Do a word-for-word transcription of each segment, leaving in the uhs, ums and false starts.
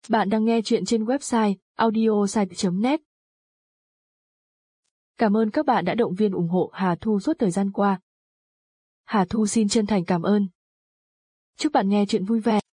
Bạn đang nghe chuyện trên website audiosite chấm net. Cảm ơn các bạn đã động viên ủng hộ Hà Thu suốt thời gian qua. Hà Thu xin chân thành cảm ơn. Chúc bạn nghe chuyện vui vẻ.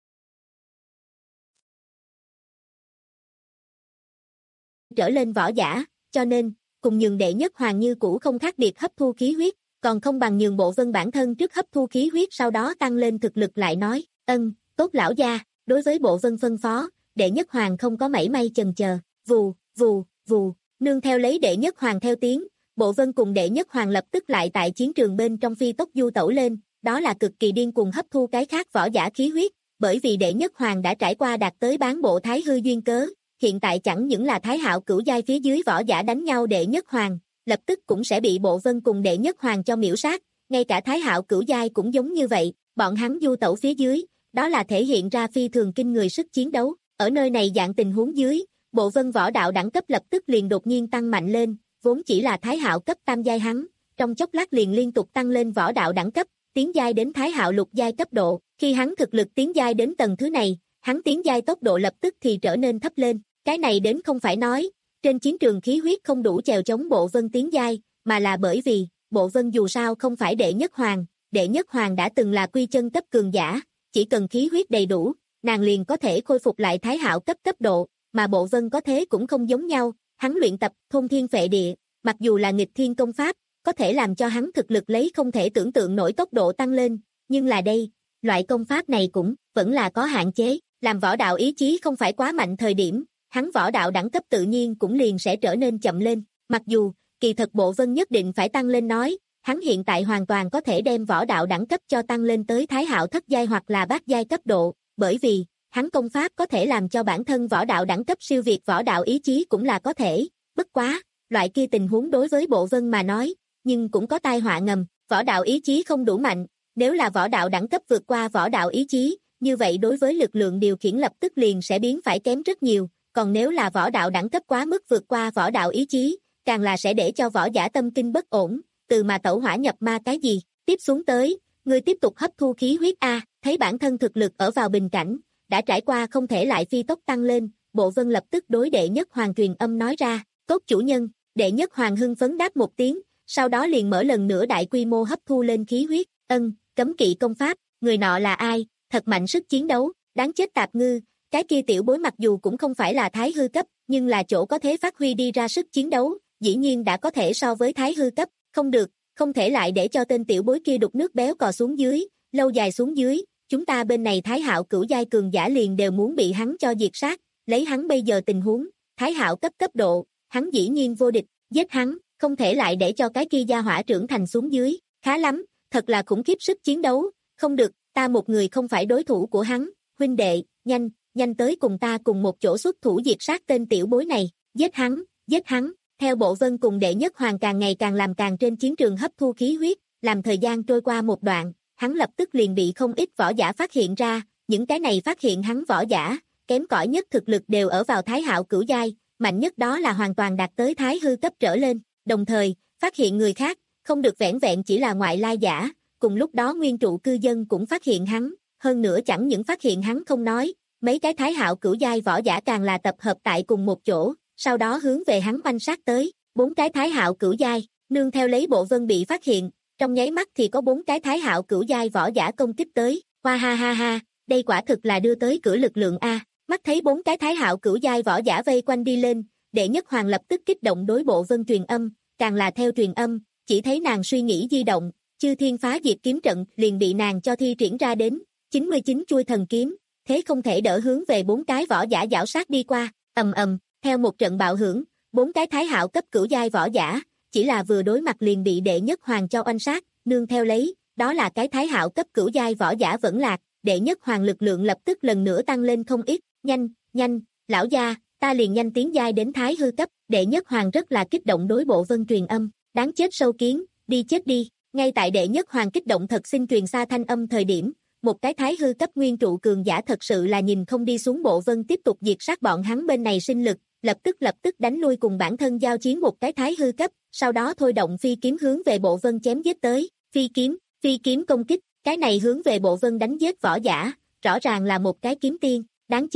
Trở lên võ giả, cho nên, cùng nhường đệ nhất hoàng như cũ không khác biệt hấp thu khí huyết, còn không bằng nhường Bộ Vân bản thân trước hấp thu khí huyết sau đó tăng lên thực lực lại nói, ân, tốt lão gia. Đối với Bộ Vân phân phó, đệ nhất hoàng không có mảy may chần chờ, vù, vù, vù, nương theo lấy đệ nhất hoàng theo tiếng, Bộ Vân cùng đệ nhất hoàng lập tức lại tại chiến trường bên trong phi tốc du tẩu lên, đó là cực kỳ điên cuồng hấp thu cái khác võ giả khí huyết, bởi vì đệ nhất hoàng đã trải qua đạt tới bán bộ thái hư duyên cớ, hiện tại chẳng những là thái hạo cửu giai phía dưới võ giả đánh nhau đệ nhất hoàng, lập tức cũng sẽ bị Bộ Vân cùng đệ nhất hoàng cho miễu sát, ngay cả thái hạo cửu giai cũng giống như vậy, bọn hắn du tẩu phía dưới, đó là thể hiện ra phi thường kinh người sức chiến đấu. Ở nơi này dạng tình huống dưới, Bộ Vân võ đạo đẳng cấp lập tức liền đột nhiên tăng mạnh lên, vốn chỉ là thái hạo cấp tam giai hắn, trong chốc lát liền liên tục tăng lên võ đạo đẳng cấp, tiến giai đến thái hạo lục giai cấp độ, khi hắn thực lực tiến giai đến tầng thứ này, hắn tiến giai tốc độ lập tức thì trở nên thấp lên, cái này đến không phải nói, trên chiến trường khí huyết không đủ chèo chống Bộ Vân tiến giai, mà là bởi vì, Bộ Vân dù sao không phải đệ nhất hoàng, đệ nhất hoàng đã từng là quy chân cấp cường giả, chỉ cần khí huyết đầy đủ, nàng liền có thể khôi phục lại thái hạo cấp cấp độ, mà Bộ Vân có thế cũng không giống nhau, hắn luyện tập thôn thiên phệ địa, mặc dù là nghịch thiên công pháp, có thể làm cho hắn thực lực lấy không thể tưởng tượng nổi tốc độ tăng lên, nhưng là đây, loại công pháp này cũng vẫn là có hạn chế, làm võ đạo ý chí không phải quá mạnh thời điểm, hắn võ đạo đẳng cấp tự nhiên cũng liền sẽ trở nên chậm lên, mặc dù, kỳ thật Bộ Vân nhất định phải tăng lên nói, hắn hiện tại hoàn toàn có thể đem võ đạo đẳng cấp cho tăng lên tới thái hạo thất giai hoặc là bát giai cấp độ, bởi vì, hắn công pháp có thể làm cho bản thân võ đạo đẳng cấp siêu việt võ đạo ý chí cũng là có thể, bất quá, loại kia tình huống đối với Bộ Vân mà nói, nhưng cũng có tai họa ngầm, võ đạo ý chí không đủ mạnh, nếu là võ đạo đẳng cấp vượt qua võ đạo ý chí, như vậy đối với lực lượng điều khiển lập tức liền sẽ biến phải kém rất nhiều, còn nếu là võ đạo đẳng cấp quá mức vượt qua võ đạo ý chí, càng là sẽ để cho võ giả tâm kinh bất ổn, từ mà tẩu hỏa nhập ma cái gì, tiếp xuống tới, ngươi tiếp tục hấp thu khí huyết a, thấy bản thân thực lực ở vào bình cảnh, đã trải qua không thể lại phi tốc tăng lên, Bộ Vân lập tức đối đệ nhất hoàng truyền âm nói ra, tốt chủ nhân, đệ nhất hoàng hưng phấn đáp một tiếng, sau đó liền mở lần nữa đại quy mô hấp thu lên khí huyết, ân, cấm kỵ công pháp, người nọ là ai, thật mạnh sức chiến đấu, đáng chết tạp ngư, cái kia tiểu bối mặc dù cũng không phải là thái hư cấp, nhưng là chỗ có thể phát huy đi ra sức chiến đấu, dĩ nhiên đã có thể so với thái hư cấp, không được, không thể lại để cho tên tiểu bối kia đục nước béo cò xuống dưới, lâu dài xuống dưới, chúng ta bên này thái hạo cửu giai cường giả liền đều muốn bị hắn cho diệt sát, lấy hắn bây giờ tình huống, thái hạo cấp cấp độ, hắn dĩ nhiên vô địch, giết hắn, không thể lại để cho cái kia gia hỏa trưởng thành xuống dưới, khá lắm, thật là khủng khiếp sức chiến đấu, không được, ta một người không phải đối thủ của hắn, huynh đệ, nhanh, nhanh tới cùng ta cùng một chỗ xuất thủ diệt sát tên tiểu bối này, giết hắn, giết hắn. Theo Bộ Vân cùng đệ nhất hoàng càng ngày càng làm càng trên chiến trường hấp thu khí huyết, làm thời gian trôi qua một đoạn, hắn lập tức liền bị không ít võ giả phát hiện ra, những cái này phát hiện hắn võ giả, kém cỏi nhất thực lực đều ở vào thái hạo cửu giai, mạnh nhất đó là hoàn toàn đạt tới thái hư cấp trở lên, đồng thời, phát hiện người khác, không được vẻn vẹn chỉ là ngoại lai giả, cùng lúc đó nguyên trụ cư dân cũng phát hiện hắn, hơn nữa chẳng những phát hiện hắn không nói, mấy cái thái hạo cửu giai võ giả càng là tập hợp tại cùng một chỗ, sau đó hướng về hắn oanh sát tới, bốn cái thái hạo cửu giai, nương theo lấy Bộ Vân bị phát hiện, trong nháy mắt thì có bốn cái thái hạo cửu giai võ giả công kích tới, hoa ha ha ha, đây quả thực là đưa tới cửa lực lượng a. Mắt thấy bốn cái thái hạo cửu giai võ giả vây quanh đi lên, đệ nhất hoàng lập tức kích động đối Bộ Vân truyền âm, càng là theo truyền âm, chỉ thấy nàng suy nghĩ di động, chư thiên phá diệt kiếm trận liền bị nàng cho thi triển ra đến, chín mươi chín chuôi thần kiếm, thế không thể đỡ hướng về bốn cái võ giả giảo sát đi qua, ầm ầm. Theo một trận bạo hưởng, bốn cái thái hạo cấp cửu giai võ giả, chỉ là vừa đối mặt liền bị đệ nhất hoàng cho oanh sát, nương theo lấy, đó là cái thái hạo cấp cửu giai võ giả vẫn lạc, đệ nhất hoàng lực lượng lập tức lần nữa tăng lên không ít, nhanh, nhanh, lão gia, ta liền nhanh tiến giai đến thái hư cấp, đệ nhất hoàng rất là kích động đối Bộ Vân truyền âm, đáng chết sâu kiến, đi chết đi, ngay tại đệ nhất hoàng kích động thật xin truyền xa thanh âm thời điểm, một cái thái hư cấp nguyên trụ cường giả thật sự là nhìn không đi xuống Bộ Vân tiếp tục diệt sát bọn hắn bên này sinh lực, lập tức lập tức đánh lui cùng bản thân giao chiến một cái thái hư cấp, sau đó thôi động phi kiếm hướng về Bộ Vân chém giết tới, phi kiếm, phi kiếm công kích, cái này hướng về Bộ Vân đánh giết võ giả, rõ ràng là một cái kiếm tiên, đáng chết,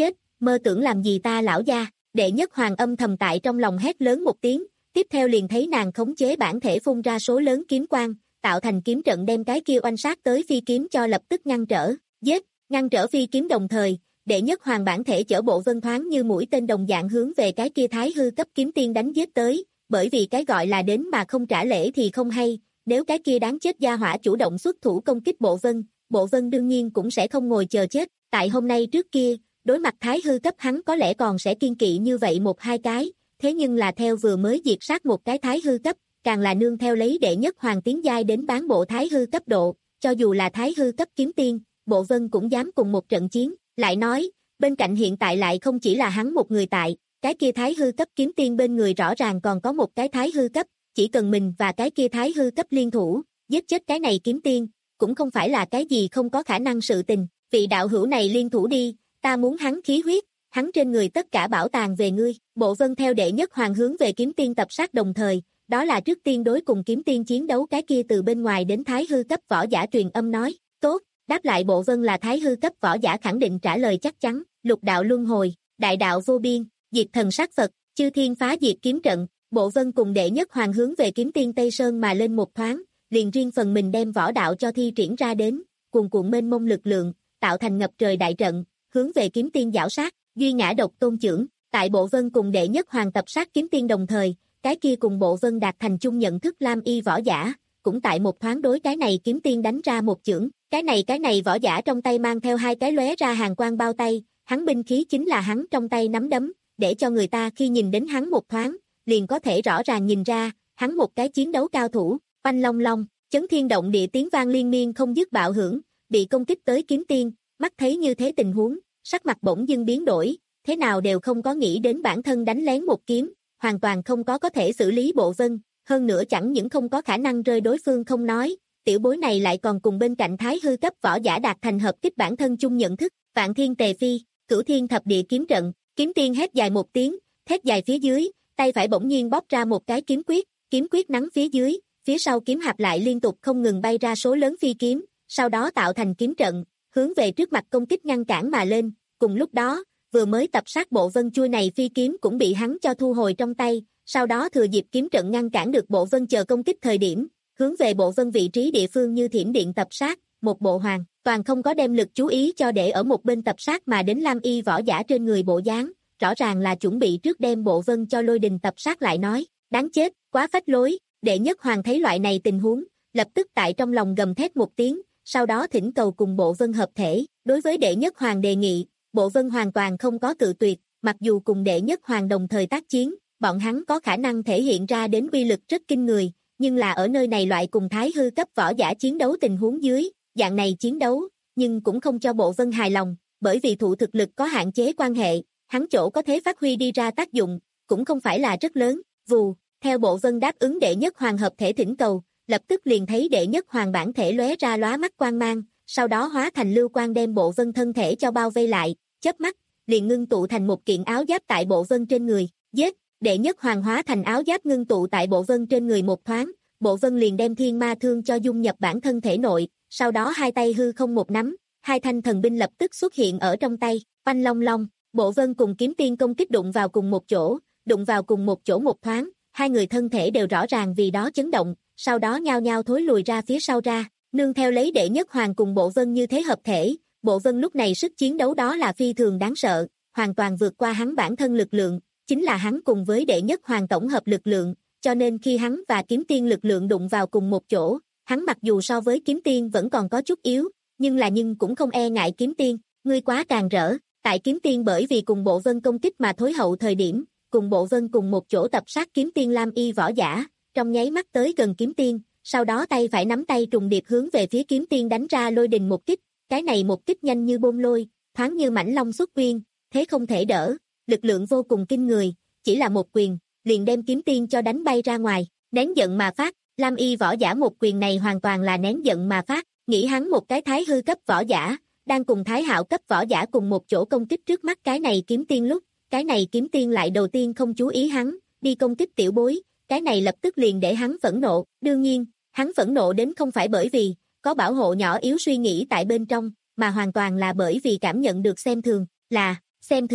mơ tưởng làm gì ta lão gia, đệ nhất hoàng âm thầm tại trong lòng hét lớn một tiếng, tiếp theo liền thấy nàng khống chế bản thể phun ra số lớn kiếm quang, tạo thành kiếm trận đem cái kia oanh sát tới phi kiếm cho lập tức ngăn trở, giết, ngăn trở phi kiếm đồng thời, đệ nhất hoàng bản thể chở bộ vân thoáng như mũi tên đồng dạng hướng về cái kia thái hư cấp kiếm tiên đánh giết tới, bởi vì cái gọi là đến mà không trả lễ thì không hay, nếu cái kia đáng chết gia hỏa chủ động xuất thủ công kích bộ vân, bộ vân đương nhiên cũng sẽ không ngồi chờ chết, tại hôm nay trước kia, đối mặt thái hư cấp hắn có lẽ còn sẽ kiên kỵ như vậy một hai cái, thế nhưng là theo vừa mới diệt sát một cái thái hư cấp, càng là nương theo lấy đệ nhất hoàng tiến giai đến bán bộ thái hư cấp độ, cho dù là thái hư cấp kiếm tiên, bộ vân cũng dám cùng một trận chiến, lại nói, bên cạnh hiện tại lại không chỉ là hắn một người tại, cái kia thái hư cấp kiếm tiên bên người rõ ràng còn có một cái thái hư cấp, chỉ cần mình và cái kia thái hư cấp liên thủ, giết chết cái này kiếm tiên, cũng không phải là cái gì không có khả năng sự tình, vị đạo hữu này liên thủ đi, ta muốn hắn khí huyết, hắn trên người tất cả bảo tàng về ngươi, bộ vân theo đệ nhất hoàng hướng về kiếm tiên tập sát đồng thời, đó là trước tiên đối cùng kiếm tiên chiến đấu cái kia từ bên ngoài đến thái hư cấp võ giả truyền âm nói, tốt, đáp lại bộ vân là thái hư cấp võ giả khẳng định trả lời chắc chắn, lục đạo luân hồi, đại đạo vô biên, diệt thần sát Phật, chư thiên phá diệt kiếm trận, bộ vân cùng đệ nhất hoàng hướng về kiếm tiên Tây Sơn mà lên một thoáng, liền riêng phần mình đem võ đạo cho thi triển ra đến, cuồn cuộn mênh mông lực lượng, tạo thành ngập trời đại trận, hướng về kiếm tiên giảo sát, duy ngã độc tôn trưởng, tại bộ vân cùng đệ nhất hoàng tập sát kiếm tiên đồng thời, cái kia cùng bộ vân đạt thành chung nhận thức lam y võ giả, cũng tại một thoáng đối cái này kiếm tiên đánh ra một chưởng, cái này cái này võ giả trong tay mang theo hai cái lóe ra hàng quang bao tay, hắn binh khí chính là hắn trong tay nắm đấm, để cho người ta khi nhìn đến hắn một thoáng, liền có thể rõ ràng nhìn ra, hắn một cái chiến đấu cao thủ, oanh long long, chấn thiên động địa tiếng vang liên miên không dứt bạo hưởng, bị công kích tới kiếm tiên, mắt thấy như thế tình huống, sắc mặt bỗng dưng biến đổi, thế nào đều không có nghĩ đến bản thân đánh lén một kiếm, hoàn toàn không có có thể xử lý bộ vân, hơn nữa chẳng những không có khả năng rơi đối phương không nói, tiểu bối này lại còn cùng bên cạnh thái hư cấp võ giả đạt thành hợp kích bản thân chung nhận thức, vạn thiên tề phi, cửu thiên thập địa kiếm trận, kiếm tiên hét dài một tiếng, thét dài phía dưới, tay phải bỗng nhiên bóp ra một cái kiếm quyết, kiếm quyết nắng phía dưới, phía sau kiếm hạp lại liên tục không ngừng bay ra số lớn phi kiếm, sau đó tạo thành kiếm trận, hướng về trước mặt công kích ngăn cản mà lên, cùng lúc đó, vừa mới tập sát bộ vân chui này phi kiếm cũng bị hắn cho thu hồi trong tay, sau đó thừa dịp kiếm trận ngăn cản được bộ vân chờ công kích thời điểm, hướng về bộ vân vị trí địa phương như thiểm điện tập sát, một bộ hoàn, toàn không có đem lực chú ý cho để ở một bên tập sát mà đến lam y võ giả trên người bộ dáng, rõ ràng là chuẩn bị trước đem bộ vân cho lôi đình tập sát lại nói, đáng chết, quá phách lối, đệ nhất hoàng thấy loại này tình huống, lập tức tại trong lòng gầm thét một tiếng, sau đó thỉnh cầu cùng bộ vân hợp thể, đối với đệ nhất hoàng đề nghị, bộ vân hoàn toàn không có cự tuyệt, mặc dù cùng đệ nhất hoàng đồng thời tác chiến, bọn hắn có khả năng thể hiện ra đến uy lực rất kinh người, nhưng là ở nơi này loại cùng thái hư cấp võ giả chiến đấu tình huống dưới, dạng này chiến đấu, nhưng cũng không cho bộ vân hài lòng, bởi vì thụ thực lực có hạn chế quan hệ, hắn chỗ có thể phát huy đi ra tác dụng, cũng không phải là rất lớn, vù, theo bộ vân đáp ứng đệ nhất hoàng hợp thể thỉnh cầu, lập tức liền thấy đệ nhất hoàng bản thể lóe ra lóa mắt quang mang, sau đó hóa thành lưu quang đem bộ vân thân thể cho bao vây lại, chớp mắt, liền ngưng tụ thành một kiện áo giáp tại bộ vân trên người, giết, đệ nhất hoàng hóa thành áo giáp ngưng tụ tại bộ vân trên người một thoáng, bộ vân liền đem thiên ma thương cho dung nhập bản thân thể nội, sau đó hai tay hư không một nắm, hai thanh thần binh lập tức xuất hiện ở trong tay, oanh long long, bộ vân cùng kiếm tiên công kích đụng vào cùng một chỗ, đụng vào cùng một chỗ một thoáng, hai người thân thể đều rõ ràng vì đó chấn động, sau đó nhao nhao thối lùi ra phía sau ra, nương theo lấy đệ nhất hoàng cùng bộ vân như thế hợp thể, bộ vân lúc này sức chiến đấu đó là phi thường đáng sợ, hoàn toàn vượt qua hắn bản thân lực lượng, chính là hắn cùng với đệ nhất hoàng tổng hợp lực lượng, cho nên khi hắn và kiếm tiên lực lượng đụng vào cùng một chỗ, hắn mặc dù so với kiếm tiên vẫn còn có chút yếu, nhưng là nhưng cũng không e ngại kiếm tiên, ngươi quá càng rỡ, tại kiếm tiên bởi vì cùng bộ vân công kích mà thối hậu thời điểm, cùng bộ vân cùng một chỗ tập sát kiếm tiên lam y võ giả, trong nháy mắt tới gần kiếm tiên, sau đó tay phải nắm tay trùng điệp hướng về phía kiếm tiên đánh ra lôi đình một kích, cái này một kích nhanh như bôn lôi, thoáng như mãnh long xuất quyên, thế không thể đỡ, lực lượng vô cùng kinh người, chỉ là một quyền, liền đem kiếm tiên cho đánh bay ra ngoài, nén giận mà phát, lam y võ giả một quyền này hoàn toàn là nén giận mà phát, nghĩ hắn một cái thái hư cấp võ giả, đang cùng thái hạo cấp võ giả cùng một chỗ công kích trước mắt cái này kiếm tiên lúc, cái này kiếm tiên lại đầu tiên không chú ý hắn, đi công kích tiểu bối, cái này lập tức liền để hắn phẫn nộ, đương nhiên, hắn phẫn nộ đến không phải bởi vì có bảo hộ nhỏ yếu suy nghĩ tại bên trong, mà hoàn toàn là bởi vì cảm nhận được xem thường, là xem thường,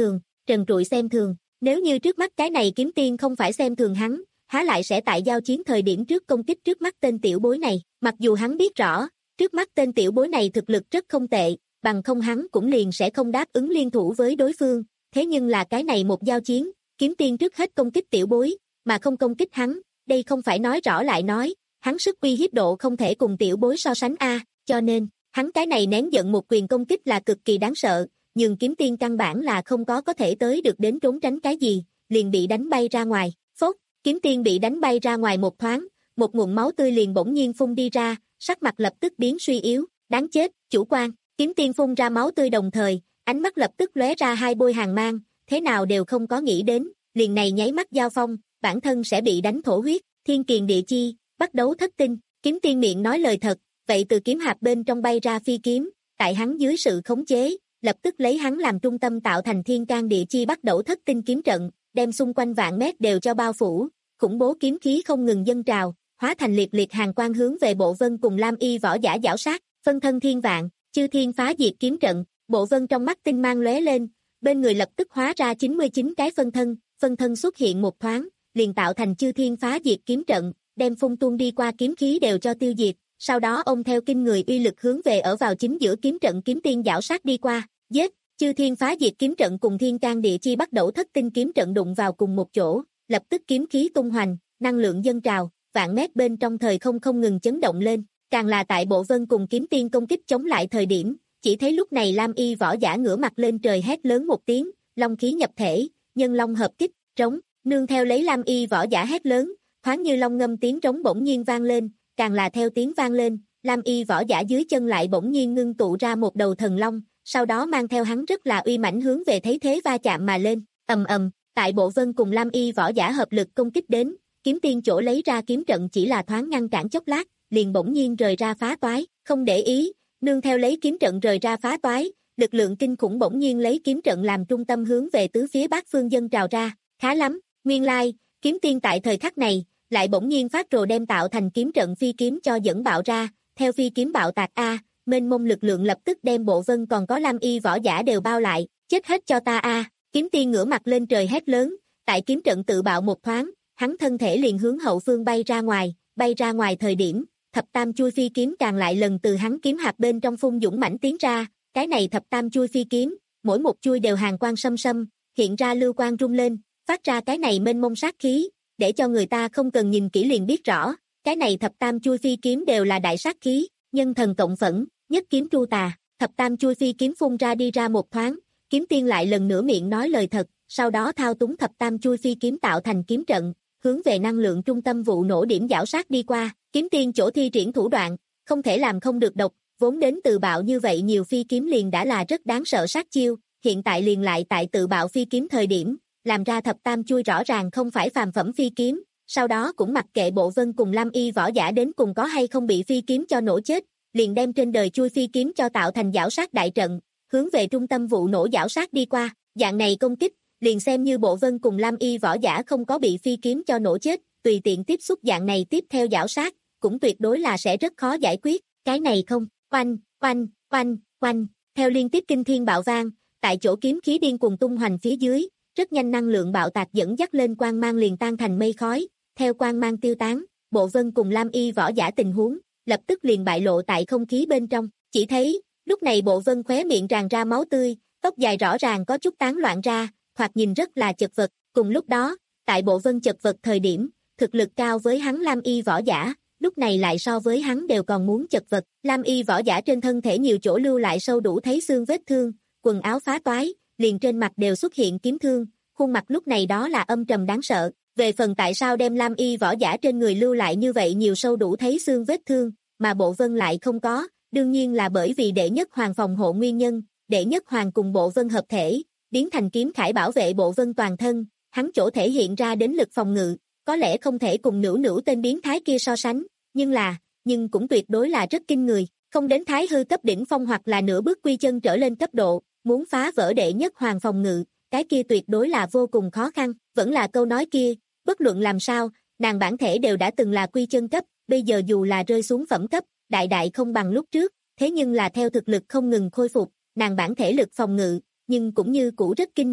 trần trụi xem thường. Nếu như trước mắt cái này kiếm tiên không phải xem thường hắn, há lại sẽ tại giao chiến thời điểm trước công kích trước mắt tên tiểu bối này. Mặc dù hắn biết rõ, trước mắt tên tiểu bối này thực lực rất không tệ, bằng không hắn cũng liền sẽ không đáp ứng liên thủ với đối phương. Thế nhưng là cái này một giao chiến, kiếm tiên trước hết công kích tiểu bối, mà không công kích hắn, đây không phải nói rõ lại nói, hắn sức uy hiếp độ không thể cùng tiểu bối so sánh a, cho nên, hắn cái này nén giận một quyền công kích là cực kỳ đáng sợ, nhưng kiếm tiên căn bản là không có có thể tới được đến trốn tránh cái gì, liền bị đánh bay ra ngoài. Phốt, kiếm tiên bị đánh bay ra ngoài một thoáng, một nguồn máu tươi liền bỗng nhiên phun đi ra, sắc mặt lập tức biến suy yếu, đáng chết, chủ quan. Kiếm tiên phun ra máu tươi đồng thời, ánh mắt lập tức lóe ra hai bôi hàn mang, thế nào đều không có nghĩ đến, liền này nháy mắt giao phong, bản thân sẽ bị đánh thổ huyết. Thiên kiền địa chi, bắt đấu thất tinh. Kiếm tiên miệng nói lời thật, vậy từ kiếm hạp bên trong bay ra phi kiếm, tại hắn dưới sự khống chế, lập tức lấy hắn làm trung tâm tạo thành thiên can địa chi bắt đầu thất tinh kiếm trận, đem xung quanh vạn mét đều cho bao phủ, khủng bố kiếm khí không ngừng dâng trào, hóa thành liệt liệt hàng quang hướng về Bộ Vân cùng Lam Y võ giả giảo sát, phân thân thiên vạn, chư thiên phá diệt kiếm trận. Bộ Vân trong mắt tinh mang lóe lên, bên người lập tức hóa ra chín mươi chín cái phân thân, phân thân xuất hiện một thoáng, liền tạo thành chư thiên phá diệt kiếm trận, đem phun tuôn đi qua kiếm khí đều cho tiêu diệt. Sau đó ông theo kinh người uy lực hướng về ở vào chính giữa kiếm trận kiếm tiên giảo sát đi qua, giết. Chư thiên phá diệt kiếm trận cùng thiên can địa chi bắt đầu thất tinh kiếm trận đụng vào cùng một chỗ, lập tức kiếm khí tung hoành, năng lượng dâng trào, vạn mét bên trong thời không không ngừng chấn động lên. Càng là tại Bộ Vân cùng kiếm tiên công kích chống lại thời điểm, chỉ thấy lúc này Lam Y võ giả ngửa mặt lên trời hét lớn một tiếng, long khí nhập thể, nhân long hợp kích, trống, nương theo lấy Lam Y võ giả hét lớn, thoáng như long ngâm tiếng trống bỗng nhiên vang lên, càng là theo tiếng vang lên, Lam Y võ giả dưới chân lại bỗng nhiên ngưng tụ ra một đầu thần long, sau đó mang theo hắn rất là uy mãnh hướng về thấy thế va chạm mà lên, ầm ầm, tại Bộ Vân cùng Lam Y võ giả hợp lực công kích đến, kiếm tiên chỗ lấy ra kiếm trận chỉ là thoáng ngăn cản chốc lát, liền bỗng nhiên rời ra phá toái, không để ý, nương theo lấy kiếm trận rời ra phá toái, lực lượng kinh khủng bỗng nhiên lấy kiếm trận làm trung tâm hướng về tứ phía bát phương dân trào ra, khá lắm, nguyên lai, kiếm tiên tại thời khắc này, lại bỗng nhiên phát rồ đem tạo thành kiếm trận phi kiếm cho dẫn bạo ra, theo phi kiếm bạo tạc a, mênh mông lực lượng lập tức đem Bộ Vân còn có Lam Y võ giả đều bao lại, chết hết cho ta a, kiếm tiên ngửa mặt lên trời hét lớn, tại kiếm trận tự bạo một thoáng, hắn thân thể liền hướng hậu phương bay ra ngoài, bay ra ngoài thời điểm, thập tam chui phi kiếm càng lại lần từ hắn kiếm hạp bên trong phun dũng mãnh tiến ra, cái này thập tam chui phi kiếm, mỗi một chui đều hàn quang xâm xâm, hiện ra lưu quang rung lên, phát ra cái này mênh mông sát khí, để cho người ta không cần nhìn kỹ liền biết rõ, cái này thập tam chui phi kiếm đều là đại sát khí, nhân thần cộng phẫn, nhất kiếm tru tà, thập tam chui phi kiếm phun ra đi ra một thoáng, kiếm tiên lại lần nữa miệng nói lời thật, sau đó thao túng thập tam chui phi kiếm tạo thành kiếm trận, hướng về năng lượng trung tâm vụ nổ điểm giảo sát đi qua, kiếm tiên chỗ thi triển thủ đoạn, không thể làm không được độc, vốn đến tự bạo như vậy nhiều phi kiếm liền đã là rất đáng sợ sát chiêu, hiện tại liền lại tại tự bạo phi kiếm thời điểm, làm ra thập tam chui rõ ràng không phải phàm phẩm phi kiếm, sau đó cũng mặc kệ Bộ Vân cùng Lam Y võ giả đến cùng có hay không bị phi kiếm cho nổ chết, liền đem trên đời chui phi kiếm cho tạo thành giảo sát đại trận, hướng về trung tâm vụ nổ giảo sát đi qua, dạng này công kích, liền xem như Bộ Vân cùng Lam Y võ giả không có bị phi kiếm cho nổ chết, tùy tiện tiếp xúc dạng này tiếp theo giảo sát, cũng tuyệt đối là sẽ rất khó giải quyết, cái này không, oanh, oanh, oanh, oanh, theo liên tiếp kinh thiên bạo vang, tại chỗ kiếm khí điên cuồng tung hoành phía dưới, rất nhanh năng lượng bạo tạc dẫn dắt lên quang mang liền tan thành mây khói, theo quang mang tiêu tán, Bộ Vân cùng Lam Y võ giả tình huống, lập tức liền bại lộ tại không khí bên trong, chỉ thấy, lúc này Bộ Vân khóe miệng tràn ra máu tươi, tóc dài rõ ràng có chút tán loạn ra, thoạt nhìn rất là chật vật, cùng lúc đó, tại Bộ Vân chật vật thời điểm, thực lực cao với hắn Lam Y võ giả, lúc này lại so với hắn đều còn muốn chật vật, Lam Y võ giả trên thân thể nhiều chỗ lưu lại sâu đủ thấy xương vết thương, quần áo phá toái, liền trên mặt đều xuất hiện kiếm thương, khuôn mặt lúc này đó là âm trầm đáng sợ, về phần tại sao đem Lam Y võ giả trên người lưu lại như vậy nhiều sâu đủ thấy xương vết thương, mà Bộ Vân lại không có, đương nhiên là bởi vì đệ nhất hoàng phòng hộ nguyên nhân, đệ nhất hoàng cùng Bộ Vân hợp thể, biến thành kiếm khải bảo vệ Bộ Vân toàn thân, hắn chỗ thể hiện ra đến lực phòng ngự, có lẽ không thể cùng nữu nữu tên biến thái kia so sánh, nhưng là, nhưng cũng tuyệt đối là rất kinh người, không đến thái hư cấp đỉnh phong hoặc là nửa bước quy chân trở lên cấp độ, muốn phá vỡ đệ nhất hoàng phòng ngự, cái kia tuyệt đối là vô cùng khó khăn, vẫn là câu nói kia, bất luận làm sao, nàng bản thể đều đã từng là quy chân cấp, bây giờ dù là rơi xuống phẩm cấp, đại đại không bằng lúc trước, thế nhưng là theo thực lực không ngừng khôi phục, nàng bản thể lực phòng ngự, nhưng cũng như cũ rất kinh người,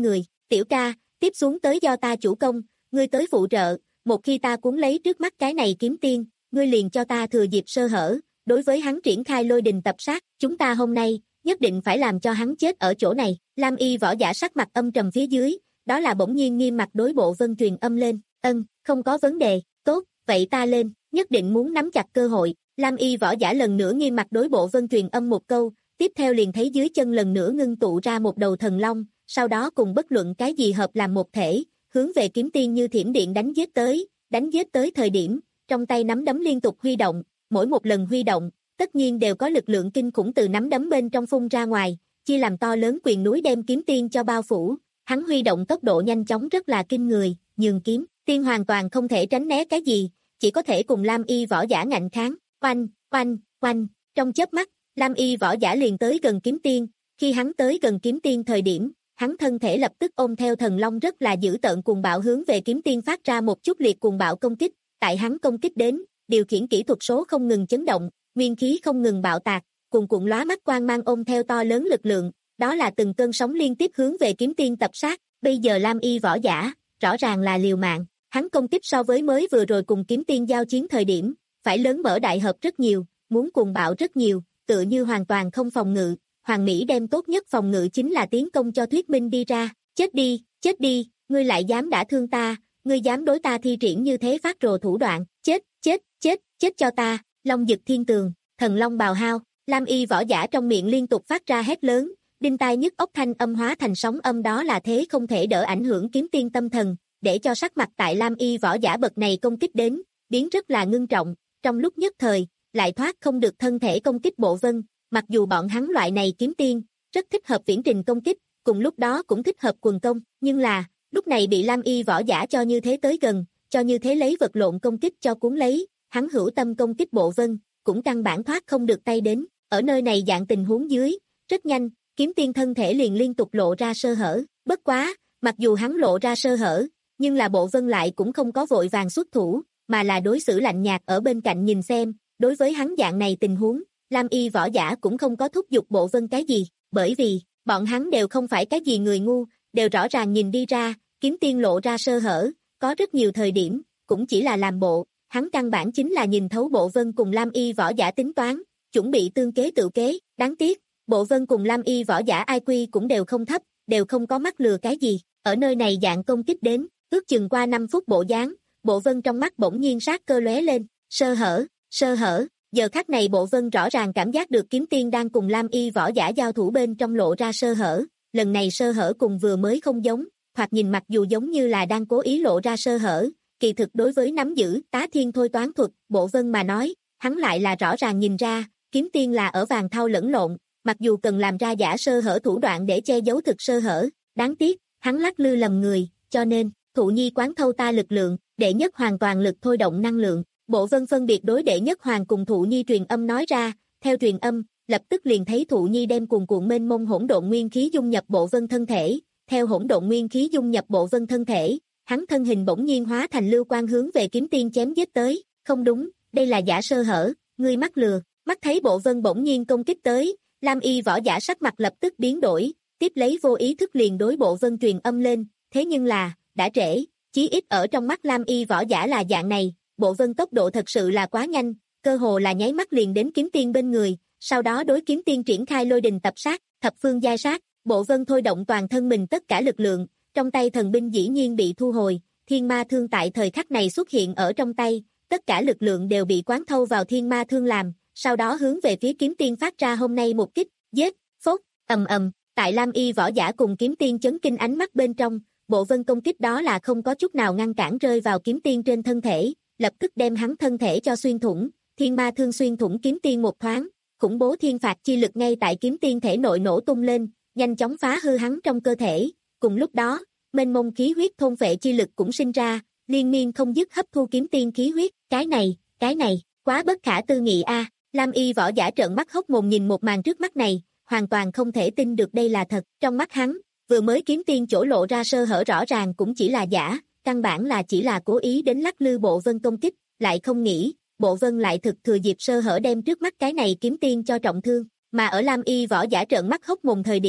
tiểu ca, tiếp xuống tới do ta chủ công, ngươi tới phụ trợ, một khi ta cuốn lấy trước mắt cái này kiếm tiên, ngươi liền cho ta thừa dịp sơ hở, đối với hắn triển khai lôi đình tập sát, chúng ta hôm nay, nhất định phải làm cho hắn chết ở chỗ này. Lam y võ giả sắc mặt âm trầm phía dưới, đó là bỗng nhiên nghiêm mặt đối Bộ Vân truyền âm lên, ân, không có vấn đề, tốt, vậy ta lên, nhất định muốn nắm chặt cơ hội. Lam y võ giả lần nữa nghiêm mặt đối Bộ Vân truyền âm một câu, tiếp theo liền thấy dưới chân lần nữa ngưng tụ ra một đầu thần long, sau đó cùng bất luận cái gì hợp làm một thể, hướng về kiếm tiên như thiểm điện đánh giết tới, đánh giết tới thời điểm, trong tay nắm đấm liên tục huy động, mỗi một lần huy động, tất nhiên đều có lực lượng kinh khủng từ nắm đấm bên trong phun ra ngoài, chia làm to lớn quyền núi đem kiếm tiên cho bao phủ. Hắn huy động tốc độ nhanh chóng rất là kinh người, nhường kiếm tiên hoàn toàn không thể tránh né cái gì, chỉ có thể cùng Lam y võ giả ngạnh kháng. Oanh, oanh, oanh, trong chớp mắt, Lam y võ giả liền tới gần kiếm tiên, khi hắn tới gần kiếm tiên thời điểm, hắn thân thể lập tức ôm theo thần long rất là dữ tợn cuồng bạo hướng về kiếm tiên phát ra một chút liệt cuồng bạo công kích, tại hắn công kích đến, điều khiển kỹ thuật số không ngừng chấn động, nguyên khí không ngừng bạo tạc, cuồn cuộn lóa mắt quang mang ôm theo to lớn lực lượng, đó là từng cơn sóng liên tiếp hướng về kiếm tiên tập sát. Bây giờ Lam y võ giả, rõ ràng là liều mạng, hắn công kích so với mới vừa rồi cùng kiếm tiên giao chiến thời điểm, phải lớn mở đại hợp rất nhiều, muốn cuồng bạo rất nhiều, tựa như hoàn toàn không phòng ngự. Hoàng Mỹ đem tốt nhất phòng ngự chính là tiến công cho thuyết minh đi ra, chết đi, chết đi, ngươi lại dám đả thương ta, ngươi dám đối ta thi triển như thế phát rồ thủ đoạn, chết, chết, chết, chết cho ta. Long Dực Thiên Tường, thần long bào hao, Lam y võ giả trong miệng liên tục phát ra hét lớn, đinh tai nhức óc thanh âm hóa thành sóng âm, đó là thế không thể đỡ ảnh hưởng kiếm tiên tâm thần, để cho sắc mặt tại Lam y võ giả bậc này công kích đến, biến rất là ngưng trọng, trong lúc nhất thời, lại thoát không được thân thể công kích Bộ Vân. Mặc dù bọn hắn loại này kiếm tiên, rất thích hợp viễn trình công kích, cùng lúc đó cũng thích hợp quần công, nhưng là, lúc này bị Lam y võ giả cho như thế tới gần, cho như thế lấy vật lộn công kích cho cuốn lấy, hắn hữu tâm công kích Bộ Vân, cũng căn bản thoát không được tay đến. Ở nơi này dạng tình huống dưới, rất nhanh, kiếm tiên thân thể liền liên tục lộ ra sơ hở, bất quá, mặc dù hắn lộ ra sơ hở, nhưng là Bộ Vân lại cũng không có vội vàng xuất thủ, mà là đối xử lạnh nhạt ở bên cạnh nhìn xem, đối với hắn dạng này tình huống, Lam y võ giả cũng không có thúc giục Bộ Vân cái gì, bởi vì, bọn hắn đều không phải cái gì người ngu, đều rõ ràng nhìn đi ra, kiếm tiên lộ ra sơ hở, có rất nhiều thời điểm, cũng chỉ là làm bộ, hắn căn bản chính là nhìn thấu Bộ Vân cùng Lam y võ giả tính toán, chuẩn bị tương kế tự kế, đáng tiếc, Bộ Vân cùng Lam y võ giả i kiu cũng đều không thấp, đều không có mắc lừa cái gì, ở nơi này dạng công kích đến, ước chừng qua năm phút bộ dáng, Bộ Vân trong mắt bỗng nhiên sát cơ lóe lên, sơ hở, sơ hở. Giờ khắc này Bộ Vân rõ ràng cảm giác được kiếm tiên đang cùng Lam y võ giả giao thủ bên trong lộ ra sơ hở, lần này sơ hở cùng vừa mới không giống, hoặc nhìn mặc dù giống như là đang cố ý lộ ra sơ hở, kỳ thực đối với nắm giữ tá thiên thôi toán thuật, Bộ Vân mà nói, hắn lại là rõ ràng nhìn ra, kiếm tiên là ở vàng thau lẫn lộn, mặc dù cần làm ra giả sơ hở thủ đoạn để che giấu thực sơ hở, đáng tiếc, hắn lắc lư lầm người, cho nên, thụ nhi quán thâu ta lực lượng, đệ nhất hoàn toàn lực thôi động năng lượng. Bộ Vân phân biệt đối đệ nhất hoàng cùng thụ nhi truyền âm nói ra, theo truyền âm, lập tức liền thấy thụ nhi đem cuồn cuộn mênh mông hỗn độn nguyên khí dung nhập Bộ Vân thân thể, theo hỗn độn nguyên khí dung nhập Bộ Vân thân thể, hắn thân hình bỗng nhiên hóa thành lưu quang hướng về kiếm tiên chém giết tới, không đúng, đây là giả sơ hở, ngươi mắc lừa. Mắt thấy Bộ Vân bỗng nhiên công kích tới, Lam y võ giả sắc mặt lập tức biến đổi, tiếp lấy vô ý thức liền đối Bộ Vân truyền âm lên, thế nhưng là, đã trễ, chí ít ở trong mắt Lam y võ giả là dạng này. Bộ Vân tốc độ thật sự là quá nhanh, cơ hồ là nháy mắt liền đến kiếm tiên bên người, sau đó đối kiếm tiên triển khai lôi đình tập sát, thập phương giai sát. Bộ Vân thôi động toàn thân mình tất cả lực lượng, trong tay thần binh dĩ nhiên bị thu hồi, thiên ma thương tại thời khắc này xuất hiện ở trong tay, tất cả lực lượng đều bị quán thâu vào thiên ma thương làm, sau đó hướng về phía kiếm tiên phát ra hôm nay một kích, giết, phốt, ầm ầm, tại Lam y võ giả cùng kiếm tiên chấn kinh ánh mắt bên trong, Bộ Vân công kích đó là không có chút nào ngăn cản rơi vào kiếm tiên trên thân thể, lập tức đem hắn thân thể cho xuyên thủng, thiên ma thương xuyên thủng kiếm tiên một thoáng, khủng bố thiên phạt chi lực ngay tại kiếm tiên thể nội nổ tung lên, nhanh chóng phá hư hắn trong cơ thể, cùng lúc đó, mênh mông khí huyết thôn phệ chi lực cũng sinh ra, liên miên không dứt hấp thu kiếm tiên khí huyết, cái này, cái này, quá bất khả tư nghị a. Lam y võ giả trợn mắt hốc mồm nhìn một màn trước mắt này, hoàn toàn không thể tin được đây là thật, trong mắt hắn, vừa mới kiếm tiên chỗ lộ ra sơ hở rõ ràng cũng chỉ là giả, căn bản là chỉ là cố ý đến lắc lư Bộ Vân công kích, lại không nghĩ, Bộ Vân lại thực thừa dịp sơ hở đem trước mắt cái này kiếm tiên cho trọng thương, mà ở Lam y võ giả trợn mắt hốc mồm thời điểm,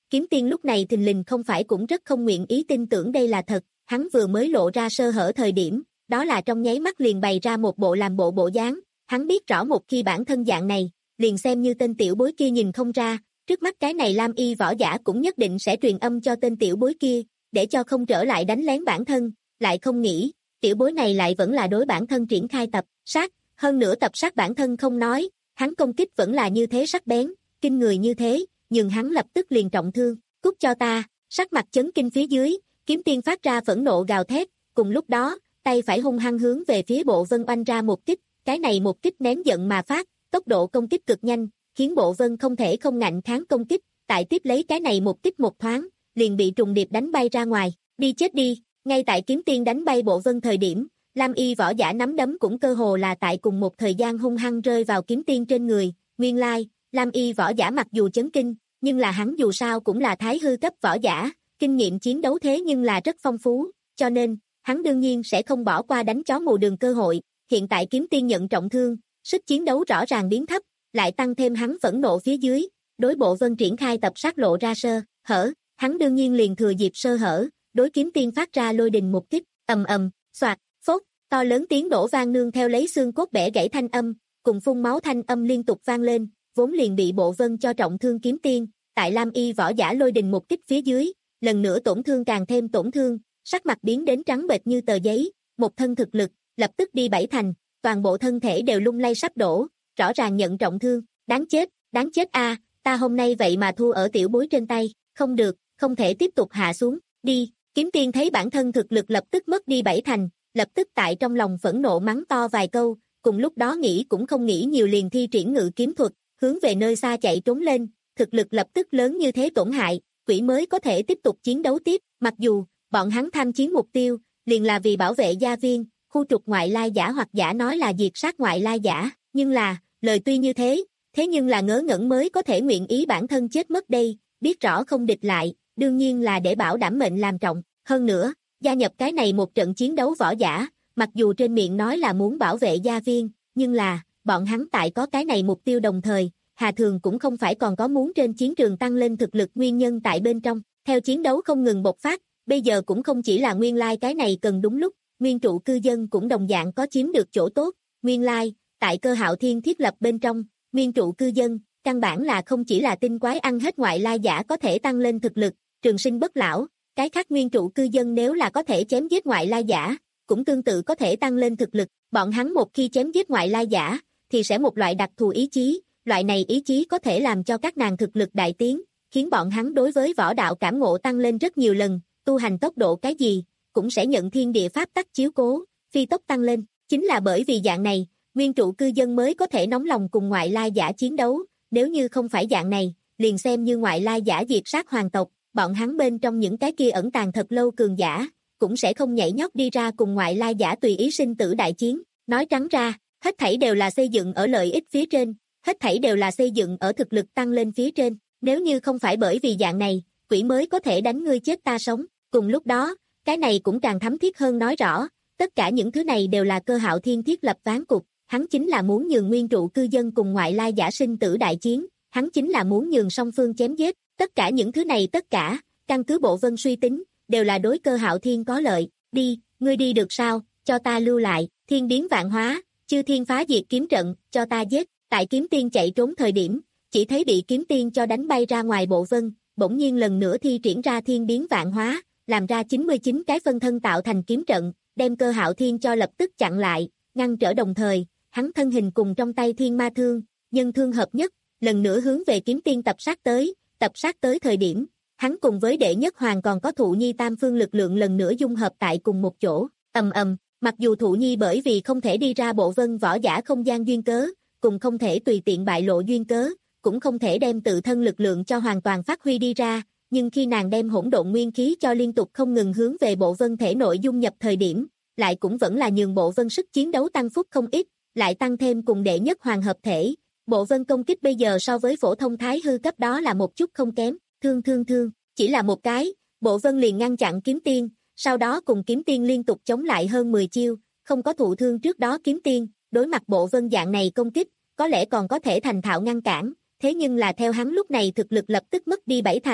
Kiếm Tiên lúc này thình lình không phải cũng rất không nguyện ý tin tưởng đây là thật, hắn vừa mới lộ ra sơ hở thời điểm, đó là trong nháy mắt liền bày ra một bộ làm bộ bộ dáng, hắn biết rõ một khi bản thân dạng này, liền xem như tên tiểu bối kia nhìn không ra, trước mắt cái này Lam Y võ giả cũng nhất định sẽ truyền âm cho tên tiểu bối kia, để cho không trở lại đánh lén bản thân, lại không nghĩ, tiểu bối này lại vẫn là đối bản thân triển khai tập sát, hơn nữa tập sát bản thân không nói, hắn công kích vẫn là như thế sắc bén, kinh người như thế, nhưng hắn lập tức liền trọng thương, cút cho ta, sắc mặt chấn kinh phía dưới, Kiếm Tiên phát ra phẫn nộ gào thét, cùng lúc đó, tay phải hung hăng hướng về phía Bộ Vân oanh ra một kích, cái này một kích nén giận mà phát, tốc độ công kích cực nhanh, khiến Bộ Vân không thể không ngạnh kháng công kích, tại tiếp lấy cái này một kích một thoáng, liền bị trùng điệp đánh bay ra ngoài, đi chết đi, ngay tại Kiếm Tiên đánh bay Bộ Vân thời điểm, Lam Y võ giả nắm đấm cũng cơ hồ là tại cùng một thời gian hung hăng rơi vào Kiếm Tiên trên người, nguyên lai, Lam Y võ giả mặc dù chấn kinh, nhưng là hắn dù sao cũng là thái hư cấp võ giả, kinh nghiệm chiến đấu thế nhưng là rất phong phú, cho nên, hắn đương nhiên sẽ không bỏ qua đánh chó mù đường cơ hội, hiện tại Kiếm Tiên nhận trọng thương, sức chiến đấu rõ ràng biến thấp, lại tăng thêm hắn phẫn nộ phía dưới, đối Bộ Vân triển khai tập sát lộ ra sơ hở, hắn đương nhiên liền thừa dịp sơ hở, đối Kiếm Tiên phát ra lôi đình một kích, ầm ầm, xoạt, phốt, to lớn tiếng đổ vang nương theo lấy xương cốt bẻ gãy thanh âm, cùng phun máu thanh âm liên tục vang lên, vốn liền bị Bộ Vân cho trọng thương Kiếm Tiên, tại Lam Y võ giả lôi đình một kích phía dưới, lần nữa tổn thương càng thêm tổn thương, sắc mặt biến đến trắng bệch như tờ giấy, một thân thực lực, lập tức đi bảy thành, toàn bộ thân thể đều lung lay sắp đổ, rõ ràng nhận trọng thương, đáng chết, đáng chết a, ta hôm nay vậy mà thua ở tiểu bối trên tay, không được, không thể tiếp tục hạ xuống, đi, Kiếm Tiên thấy bản thân thực lực lập tức mất đi bảy thành, lập tức tại trong lòng phẫn nộ mắng to vài câu, cùng lúc đó nghĩ cũng không nghĩ nhiều liền thi triển ngự kiếm thuật, hướng về nơi xa chạy trốn lên, thực lực lập tức lớn như thế tổn hại, quỷ mới có thể tiếp tục chiến đấu tiếp, mặc dù, bọn hắn tham chiến mục tiêu, liền là vì bảo vệ gia viên, khu trục ngoại lai giả hoặc giả nói là diệt sát ngoại lai giả, nhưng là, lời tuy như thế, thế nhưng là ngớ ngẩn mới có thể nguyện ý bản thân chết mất đây, biết rõ không địch lại, đương nhiên là để bảo đảm mệnh làm trọng, hơn nữa, gia nhập cái này một trận chiến đấu võ giả, mặc dù trên miệng nói là muốn bảo vệ gia viên, nhưng là, bọn hắn tại có cái này mục tiêu đồng thời, Hà Thường cũng không phải còn có muốn trên chiến trường tăng lên thực lực nguyên nhân tại bên trong, theo chiến đấu không ngừng bộc phát, bây giờ cũng không chỉ là nguyên lai cái này cần đúng lúc, nguyên trụ cư dân cũng đồng dạng có chiếm được chỗ tốt, nguyên lai, tại Cơ Hạo Thiên thiết lập bên trong, nguyên trụ cư dân, căn bản là không chỉ là tinh quái ăn hết ngoại lai giả có thể tăng lên thực lực, trường sinh bất lão, cái khác nguyên trụ cư dân nếu là có thể chém giết ngoại lai giả, cũng tương tự có thể tăng lên thực lực, bọn hắn một khi chém giết ngoại lai giả, thì sẽ một loại đặc thù ý chí, loại này ý chí có thể làm cho các nàng thực lực đại tiến, khiến bọn hắn đối với võ đạo cảm ngộ tăng lên rất nhiều lần, tu hành tốc độ cái gì, cũng sẽ nhận thiên địa pháp tắc chiếu cố, phi tốc tăng lên, chính là bởi vì dạng này, nguyên trụ cư dân mới có thể nóng lòng cùng ngoại lai giả chiến đấu, nếu như không phải dạng này, liền xem như ngoại lai giả diệt sát hoàng tộc, bọn hắn bên trong những cái kia ẩn tàng thật lâu cường giả, cũng sẽ không nhảy nhót đi ra cùng ngoại lai giả tùy ý sinh tử đại chiến, nói trắng ra, hết thảy đều là xây dựng ở lợi ích phía trên, hết thảy đều là xây dựng ở thực lực tăng lên phía trên, nếu như không phải bởi vì dạng này, quỷ mới có thể đánh ngươi chết ta sống, cùng lúc đó, cái này cũng càng thấm thiết hơn nói rõ, tất cả những thứ này đều là Cơ Hạo Thiên thiết lập ván cục, hắn chính là muốn nhường nguyên trụ cư dân cùng ngoại lai giả sinh tử đại chiến, hắn chính là muốn nhường song phương chém giết, tất cả những thứ này tất cả, căn cứ Bộ Vân suy tính, đều là đối Cơ Hạo Thiên có lợi, đi, ngươi đi được sao, cho ta lưu lại, thiên biến vạn hóa, chư thiên phá diệt kiếm trận, cho ta giết, tại Kiếm Tiên chạy trốn thời điểm, chỉ thấy bị Kiếm Tiên cho đánh bay ra ngoài Bộ Vân, bỗng nhiên lần nữa thi triển ra thiên biến vạn hóa, làm ra chín mươi chín cái phân thân tạo thành kiếm trận, đem Cơ Hạo Thiên cho lập tức chặn lại, ngăn trở đồng thời, hắn thân hình cùng trong tay thiên ma thương, nhân thương hợp nhất, lần nữa hướng về Kiếm Tiên tập sát tới, tập sát tới thời điểm, hắn cùng với đệ nhất hoàng còn có Thụ Nhi tam phương lực lượng lần nữa dung hợp tại cùng một chỗ, ầm ầm, mặc dù Thụ Nhi bởi vì không thể đi ra Bộ Vân võ giả không gian duyên cớ, cùng không thể tùy tiện bại lộ duyên cớ, cũng không thể đem tự thân lực lượng cho hoàn toàn phát huy đi ra, nhưng khi nàng đem hỗn độn nguyên khí cho liên tục không ngừng hướng về Bộ Vân thể nội dung nhập thời điểm, lại cũng vẫn là nhường Bộ Vân sức chiến đấu tăng phúc không ít, lại tăng thêm cùng đệ nhất hoàng hợp thể, Bộ Vân công kích bây giờ so với phổ thông thái hư cấp đó là một chút không kém, thương thương thương, chỉ là một cái, Bộ Vân liền ngăn chặn Kiếm Tiên, sau đó cùng Kiếm Tiên liên tục chống lại hơn mười chiêu, không có thụ thương trước đó Kiếm Tiên, đối mặt Bộ Vân dạng này công kích, có lẽ còn có thể thành thạo ngăn cản, thế nhưng là theo hắn lúc này thực lực lập tức mất đi bảy thành,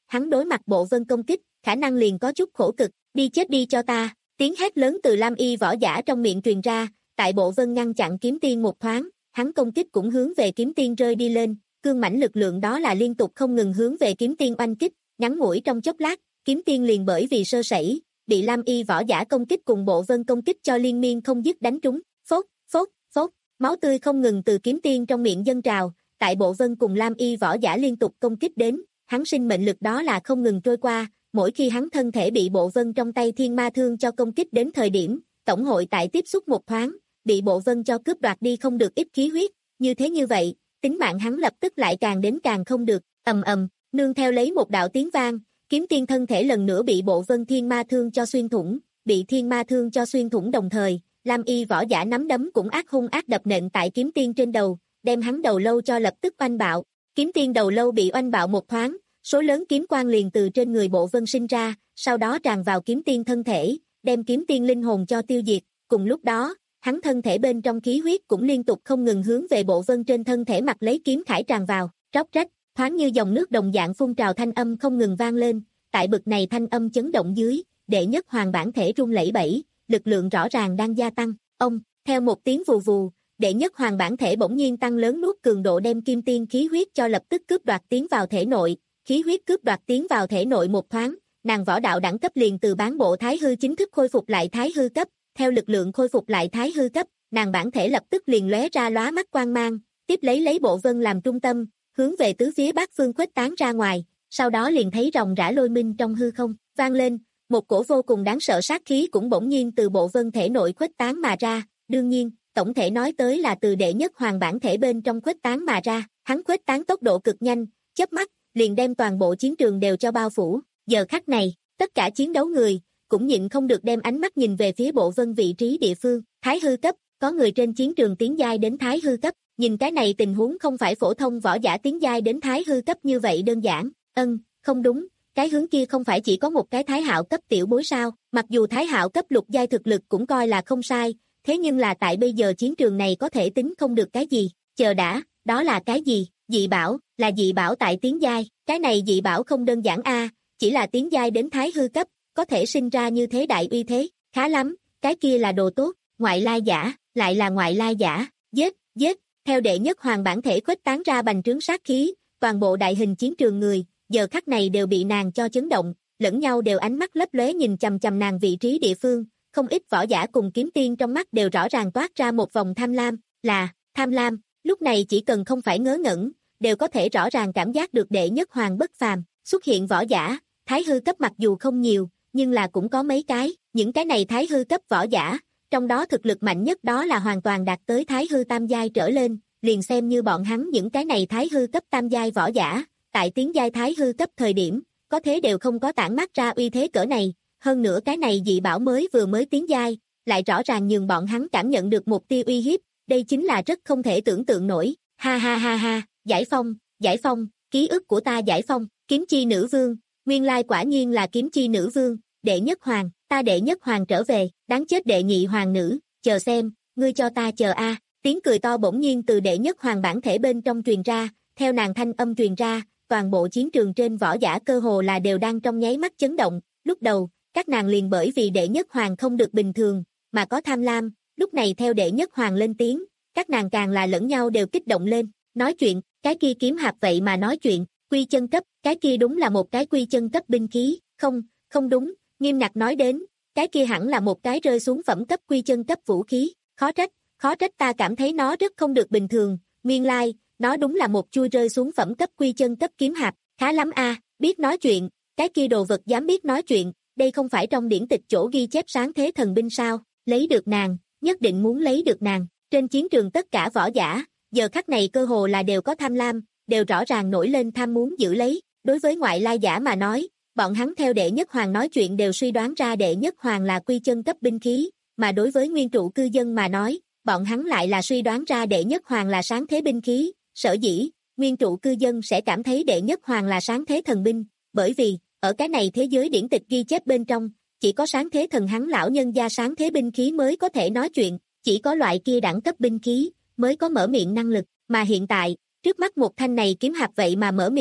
hắn đối mặt bộ vân công kích, khả năng liền có chút khổ cực, đi chết đi cho ta, tiếng hét lớn từ lam y võ giả trong miệng truyền ra, tại bộ vân ngăn chặn kiếm tiên một thoáng, hắn công kích cũng hướng về kiếm tiên rơi đi lên, cương mãnh lực lượng đó là liên tục không ngừng hướng về kiếm tiên oanh kích, ngắn ngủi trong chốc lát, kiếm tiên liền bởi vì sơ sẩy, bị lam y võ giả công kích cùng bộ vân công kích cho liên miên không dứt đánh trúng, phốt, phốt, phốt, máu tươi không ngừng từ kiếm tiên trong miệng dâng trào, tại bộ vân cùng lam y võ giả liên tục công kích đến, hắn sinh mệnh lực đó là không ngừng trôi qua, mỗi khi hắn thân thể bị bộ vân trong tay thiên ma thương cho công kích đến thời điểm, tổng hội tại tiếp xúc một thoáng, bị bộ vân cho cướp đoạt đi không được ít khí huyết, như thế như vậy, tính mạng hắn lập tức lại càng đến càng không được, ầm ầm, nương theo lấy một đạo tiếng vang, kiếm tiên thân thể lần nữa bị bộ vân thiên ma thương cho xuyên thủng, bị thiên ma thương cho xuyên thủng đồng thời, lam y võ giả nắm đấm cũng ác hung ác đập nện tại kiếm tiên trên đầu, đem hắn đầu lâu cho lập tức oanh bạo, kiếm tiên đầu lâu bị oanh bạo một thoáng, số lớn kiếm quang liền từ trên người bộ vân sinh ra, sau đó tràn vào kiếm tiên thân thể, đem kiếm tiên linh hồn cho tiêu diệt, cùng lúc đó, hắn thân thể bên trong khí huyết cũng liên tục không ngừng hướng về bộ vân trên thân thể mặt lấy kiếm khải tràn vào, róc rách, thoáng như dòng nước đồng dạng phun trào thanh âm không ngừng vang lên, tại bực này thanh âm chấn động dưới, đệ nhất hoàng bản thể rung lẩy bẩy, lực lượng rõ ràng đang gia tăng, ông, theo một tiếng vù vù, đệ nhất hoàng bản thể bỗng nhiên tăng lớn nuốt cường độ đem kim tiên khí huyết cho lập tức cướp đoạt tiến vào thể nội, khí huyết cướp đoạt tiến vào thể nội một thoáng, nàng võ đạo đẳng cấp liền từ bán bộ thái hư chính thức khôi phục lại thái hư cấp, theo lực lượng khôi phục lại thái hư cấp, nàng bản thể lập tức liền lóe ra lóa mắt quang mang, tiếp lấy lấy bộ vân làm trung tâm, hướng về tứ phía bát phương khuếch tán ra ngoài, sau đó liền thấy ròng rã lôi minh trong hư không, vang lên, một cổ vô cùng đáng sợ sát khí cũng bỗng nhiên từ bộ vân thể nội khuếch tán mà ra, đương nhiên, tổng thể nói tới là từ đệ nhất hoàng bản thể bên trong khuếch tán mà ra, hắn khuếch tán tốc độ cực nhanh, chớp mắt, liền đem toàn bộ chiến trường đều cho bao phủ, giờ khắc này, tất cả chiến đấu người, cũng nhịn không được đem ánh mắt nhìn về phía bộ vân vị trí địa phương, thái hư cấp, có người trên chiến trường tiến giai đến thái hư cấp, nhìn cái này tình huống không phải phổ thông võ giả tiến giai đến thái hư cấp như vậy đơn giản, ân, không đúng, cái hướng kia không phải chỉ có một cái thái hạo cấp tiểu bối sao, mặc dù thái hạo cấp lục giai thực lực cũng coi là không sai, thế nhưng là tại bây giờ chiến trường này có thể tính không được cái gì, chờ đã, đó là cái gì, dị bảo, là dị bảo tại tiến giai, cái này dị bảo không đơn giản a, chỉ là tiến giai đến thái hư cấp, có thể sinh ra như thế đại uy thế, khá lắm, cái kia là đồ tốt, ngoại lai giả, lại là ngoại lai giả, giết, giết, theo đệ nhất hoàng bản thể khuếch tán ra bành trướng sát khí, toàn bộ đại hình chiến trường người, giờ khắc này đều bị nàng cho chấn động, lẫn nhau đều ánh mắt lấp lóe nhìn chằm chằm nàng vị trí địa phương, không ít võ giả cùng kiếm tiên trong mắt đều rõ ràng toát ra một vòng tham lam, là, tham lam, lúc này chỉ cần không phải ngớ ngẩn, đều có thể rõ ràng cảm giác được đệ nhất hoàng bất phàm, xuất hiện võ giả, thái hư cấp mặc dù không nhiều, nhưng là cũng có mấy cái, những cái này thái hư cấp võ giả, trong đó thực lực mạnh nhất đó là hoàn toàn đạt tới thái hư tam giai trở lên, liền xem như bọn hắn những cái này thái hư cấp tam giai võ giả, tại tiến giai thái hư cấp thời điểm, có thế đều không có tản mát ra uy thế cỡ này, hơn nữa cái này dị bảo mới vừa mới tiến giai, lại rõ ràng nhường bọn hắn cảm nhận được một tia uy hiếp, đây chính là rất không thể tưởng tượng nổi, ha ha ha ha, giải phong, giải phong, ký ức của ta giải phong, kiếm chi nữ vương, nguyên lai quả nhiên là kiếm chi nữ vương, đệ nhất hoàng, ta đệ nhất hoàng trở về, đáng chết đệ nhị hoàng nữ, chờ xem, ngươi cho ta chờ a, tiếng cười to bỗng nhiên từ đệ nhất hoàng bản thể bên trong truyền ra, theo nàng thanh âm truyền ra, toàn bộ chiến trường trên võ giả cơ hồ là đều đang trong nháy mắt chấn động, lúc đầu, các nàng liền bởi vì đệ nhất hoàng không được bình thường, mà có tham lam, lúc này theo đệ nhất hoàng lên tiếng, các nàng càng là lẫn nhau đều kích động lên, nói chuyện, cái kia kiếm hạp vậy mà nói chuyện, quy chân cấp, cái kia đúng là một cái quy chân cấp binh khí, không, không đúng, nghiêm ngặt nói đến, cái kia hẳn là một cái rơi xuống phẩm cấp quy chân cấp vũ khí, khó trách, khó trách ta cảm thấy nó rất không được bình thường, nguyên lai, like, nó đúng là một chui rơi xuống phẩm cấp quy chân cấp kiếm hạp, khá lắm a, biết nói chuyện, cái kia đồ vật dám biết nói chuyện, đây không phải trong điển tịch chỗ ghi chép sáng thế thần binh sao, lấy được nàng, nhất định muốn lấy được nàng, trên chiến trường tất cả võ giả, giờ khắc này cơ hồ là đều có tham lam, đều rõ ràng nổi lên tham muốn giữ lấy, đối với ngoại lai giả mà nói, bọn hắn theo đệ nhất hoàng nói chuyện đều suy đoán ra đệ nhất hoàng là quy chân cấp binh khí, mà đối với nguyên trụ cư dân mà nói, bọn hắn lại là suy đoán ra đệ nhất hoàng là sáng thế binh khí, sở dĩ, nguyên trụ cư dân sẽ cảm thấy đệ nhất hoàng là sáng thế thần binh, bởi vì, ở cái này thế giới điển tịch ghi chép bên trong, chỉ có sáng thế thần hắn lão nhân gia sáng thế binh khí mới có thể nói chuyện, chỉ có loại kia đẳng cấp binh khí, mới có mở miệng năng lực, mà hiện tại, trước mắt một thanh này kiếm hạp vậy mà mở miệng,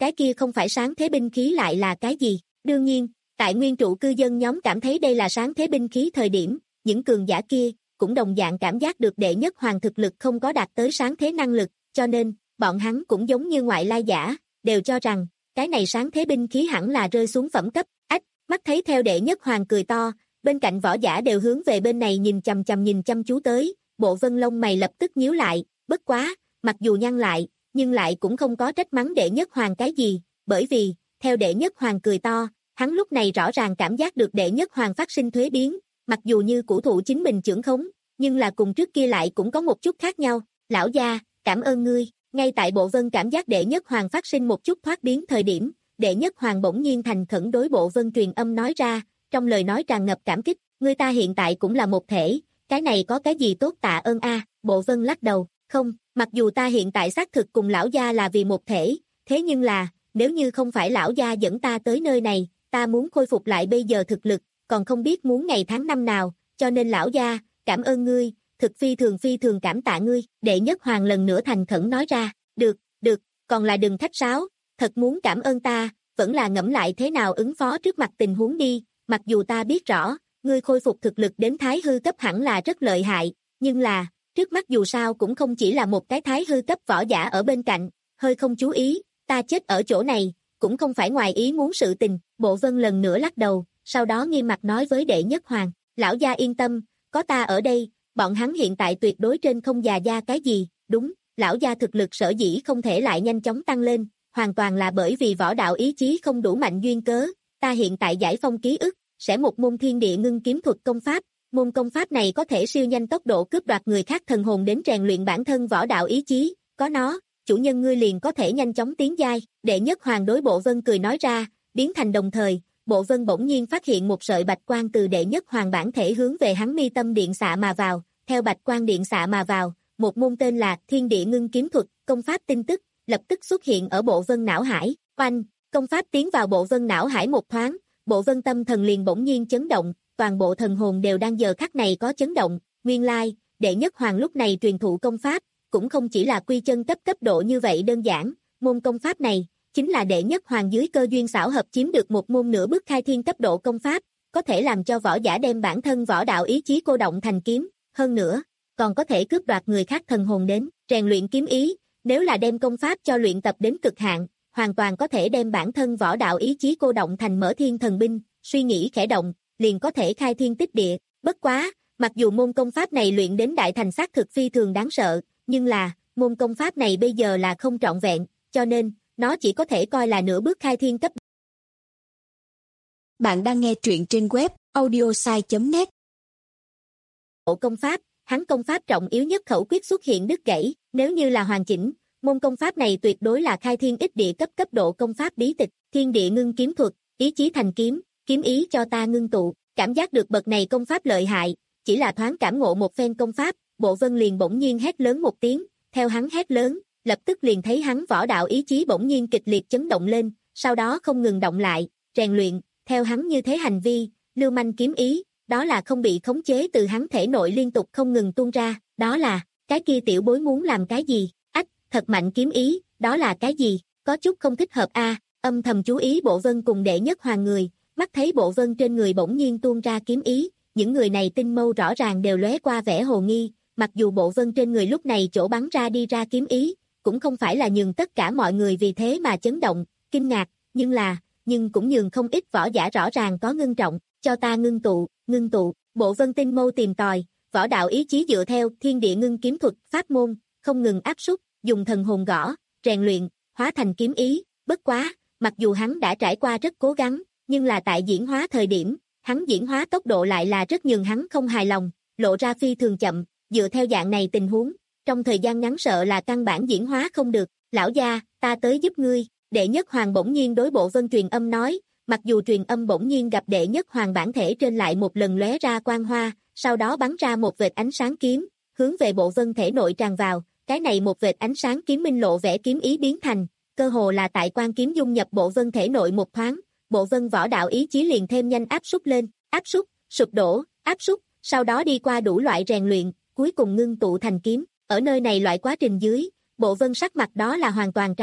cái kia không phải sáng thế binh khí lại là cái gì? Đương nhiên, tại nguyên trụ cư dân nhóm cảm thấy đây là sáng thế binh khí thời điểm, những cường giả kia cũng đồng dạng cảm giác được đệ nhất hoàng thực lực không có đạt tới sáng thế năng lực, cho nên, bọn hắn cũng giống như ngoại lai giả, đều cho rằng, cái này sáng thế binh khí hẳn là rơi xuống phẩm cấp. Ách, mắt thấy theo đệ nhất hoàng cười to, bên cạnh võ giả đều hướng về bên này nhìn chằm chằm nhìn chăm chú tới, Bộ Vân lông mày lập tức nhíu lại, bất quá, mặc dù nhăn lại, nhưng lại cũng không có trách mắng đệ nhất hoàng cái gì, bởi vì, theo đệ nhất hoàng cười to, hắn lúc này rõ ràng cảm giác được đệ nhất hoàng phát sinh thuế biến, mặc dù như cũ thụ chính mình trưởng khống, nhưng là cùng trước kia lại cũng có một chút khác nhau. Lão gia, cảm ơn ngươi. Ngay tại Bộ Vân cảm giác đệ nhất hoàng phát sinh một chút thoát biến thời điểm, đệ nhất hoàng bỗng nhiên thành khẩn đối Bộ Vân truyền âm nói ra, trong lời nói tràn ngập cảm kích, người ta hiện tại cũng là một thể, cái này có cái gì tốt tạ ơn a? Bộ Vân lắc đầu, không, mặc dù ta hiện tại xác thực cùng lão gia là vì một thể, thế nhưng là, nếu như không phải lão gia dẫn ta tới nơi này, ta muốn khôi phục lại bây giờ thực lực, còn không biết muốn ngày tháng năm nào, cho nên lão gia, cảm ơn ngươi, thực phi thường phi thường cảm tạ ngươi. Đệ nhất hoàng lần nữa thành khẩn nói ra, được, được, còn là đừng khách sáo, thật muốn cảm ơn ta, vẫn là ngẫm lại thế nào ứng phó trước mặt tình huống đi, mặc dù ta biết rõ, ngươi khôi phục thực lực đến thái hư cấp hẳn là rất lợi hại, nhưng là, trước mắt dù sao cũng không chỉ là một cái thái hư cấp võ giả ở bên cạnh, hơi không chú ý, ta chết ở chỗ này, cũng không phải ngoài ý muốn sự tình. Bộ Vân lần nữa lắc đầu, sau đó nghiêm mặt nói với đệ nhất hoàng, lão gia yên tâm, có ta ở đây, bọn hắn hiện tại tuyệt đối trên không già gia cái gì, đúng, lão gia thực lực sở dĩ không thể lại nhanh chóng tăng lên, hoàn toàn là bởi vì võ đạo ý chí không đủ mạnh duyên cớ, ta hiện tại giải phong ký ức, sẽ một môn thiên địa ngưng kiếm thuật công pháp, môn công pháp này có thể siêu nhanh tốc độ cướp đoạt người khác thần hồn đến rèn luyện bản thân võ đạo ý chí, có nó, chủ nhân ngươi liền có thể nhanh chóng tiến giai. Đệ nhất hoàng đối Bộ Vân cười nói ra, biến thành đồng thời, Bộ Vân bỗng nhiên phát hiện một sợi bạch quang từ đệ nhất hoàng bản thể hướng về hắn mi tâm điện xạ mà vào, theo bạch quang điện xạ mà vào, một môn tên là Thiên Địa Ngưng Kiếm Thuật, công pháp tin tức, lập tức xuất hiện ở Bộ Vân não hải. Oanh, công pháp tiến vào Bộ Vân não hải một thoáng, Bộ Vân tâm thần liền bỗng nhiên chấn động, toàn bộ thần hồn đều đang giờ khắc này có chấn động, nguyên lai, đệ nhất hoàng lúc này truyền thụ công pháp, cũng không chỉ là quy chân cấp cấp độ như vậy đơn giản, môn công pháp này, chính là đệ nhất hoàng dưới cơ duyên xảo hợp chiếm được một môn nửa bước khai thiên cấp độ công pháp, có thể làm cho võ giả đem bản thân võ đạo ý chí cô động thành kiếm, hơn nữa, còn có thể cướp đoạt người khác thần hồn đến, rèn luyện kiếm ý, nếu là đem công pháp cho luyện tập đến cực hạn, hoàn toàn có thể đem bản thân võ đạo ý chí cô động thành mở thiên thần binh, suy nghĩ khẽ động, liền có thể khai thiên tích địa, bất quá, mặc dù môn công pháp này luyện đến đại thành xác thực phi thường đáng sợ, nhưng là, môn công pháp này bây giờ là không trọn vẹn, cho nên, nó chỉ có thể coi là nửa bước khai thiên cấp. Bạn đang nghe truyện trên web audiosai chấm net. Bộ công pháp, hắn công pháp trọng yếu nhất khẩu quyết xuất hiện đứt gãy, nếu như là hoàn chỉnh, môn công pháp này tuyệt đối là khai thiên ích địa cấp cấp độ công pháp bí tịch, Thiên Địa Ngưng Kiếm Thuật, ý chí thành kiếm, kiếm ý cho ta ngưng tụ, cảm giác được bậc này công pháp lợi hại, chỉ là thoáng cảm ngộ một phen công pháp, Bộ Vân liền bỗng nhiên hét lớn một tiếng, theo hắn hét lớn, lập tức liền thấy hắn võ đạo ý chí bỗng nhiên kịch liệt chấn động lên, sau đó không ngừng động lại, rèn luyện, theo hắn như thế hành vi, lưu manh kiếm ý, đó là không bị khống chế từ hắn thể nội liên tục không ngừng tuôn ra, đó là, cái kia tiểu bối muốn làm cái gì, ách, thật mạnh kiếm ý, đó là cái gì, có chút không thích hợp a. Âm thầm chú ý Bộ Vân cùng đệ nhất hoàng người, mắt thấy Bộ Vân trên người bỗng nhiên tuôn ra kiếm ý, những người này tinh mâu rõ ràng đều lóe qua vẻ hồ nghi, mặc dù Bộ Vân trên người lúc này chỗ bắn ra đi ra kiếm ý, cũng không phải là nhường tất cả mọi người vì thế mà chấn động, kinh ngạc, nhưng là, nhưng cũng nhường không ít võ giả rõ ràng có ngưng trọng, cho ta ngưng tụ, ngưng tụ, Bộ Vân tinh mâu tìm tòi, võ đạo ý chí dựa theo Thiên Địa Ngưng Kiếm Thuật, pháp môn, không ngừng áp súc, dùng thần hồn gõ, rèn luyện, hóa thành kiếm ý, bất quá, mặc dù hắn đã trải qua rất cố gắng, nhưng là tại diễn hóa thời điểm, hắn diễn hóa tốc độ lại là rất nhường hắn không hài lòng, lộ ra phi thường chậm, dựa theo dạng này tình huống, trong thời gian ngắn sợ là căn bản diễn hóa không được, lão gia, ta tới giúp ngươi, đệ nhất hoàng bỗng nhiên đối Bộ Vân truyền âm nói, mặc dù truyền âm bỗng nhiên gặp đệ nhất hoàng bản thể trên lại một lần lóe ra quang hoa, sau đó bắn ra một vệt ánh sáng kiếm, hướng về Bộ Vân thể nội tràn vào, cái này một vệt ánh sáng kiếm minh lộ vẻ kiếm ý biến thành, cơ hồ là tại quan kiếm dung nhập Bộ Vân thể nội một thoáng, Bộ Vân võ đạo ý chí liền thêm nhanh áp súc lên, áp súc, sụp đổ, áp súc, sau đó đi qua đủ loại rèn luyện, cuối cùng ngưng tụ thành kiếm. Ở nơi này loại quá trình dưới, Bộ Vân sắc mặt đó là hoàn toàn trắng bệch,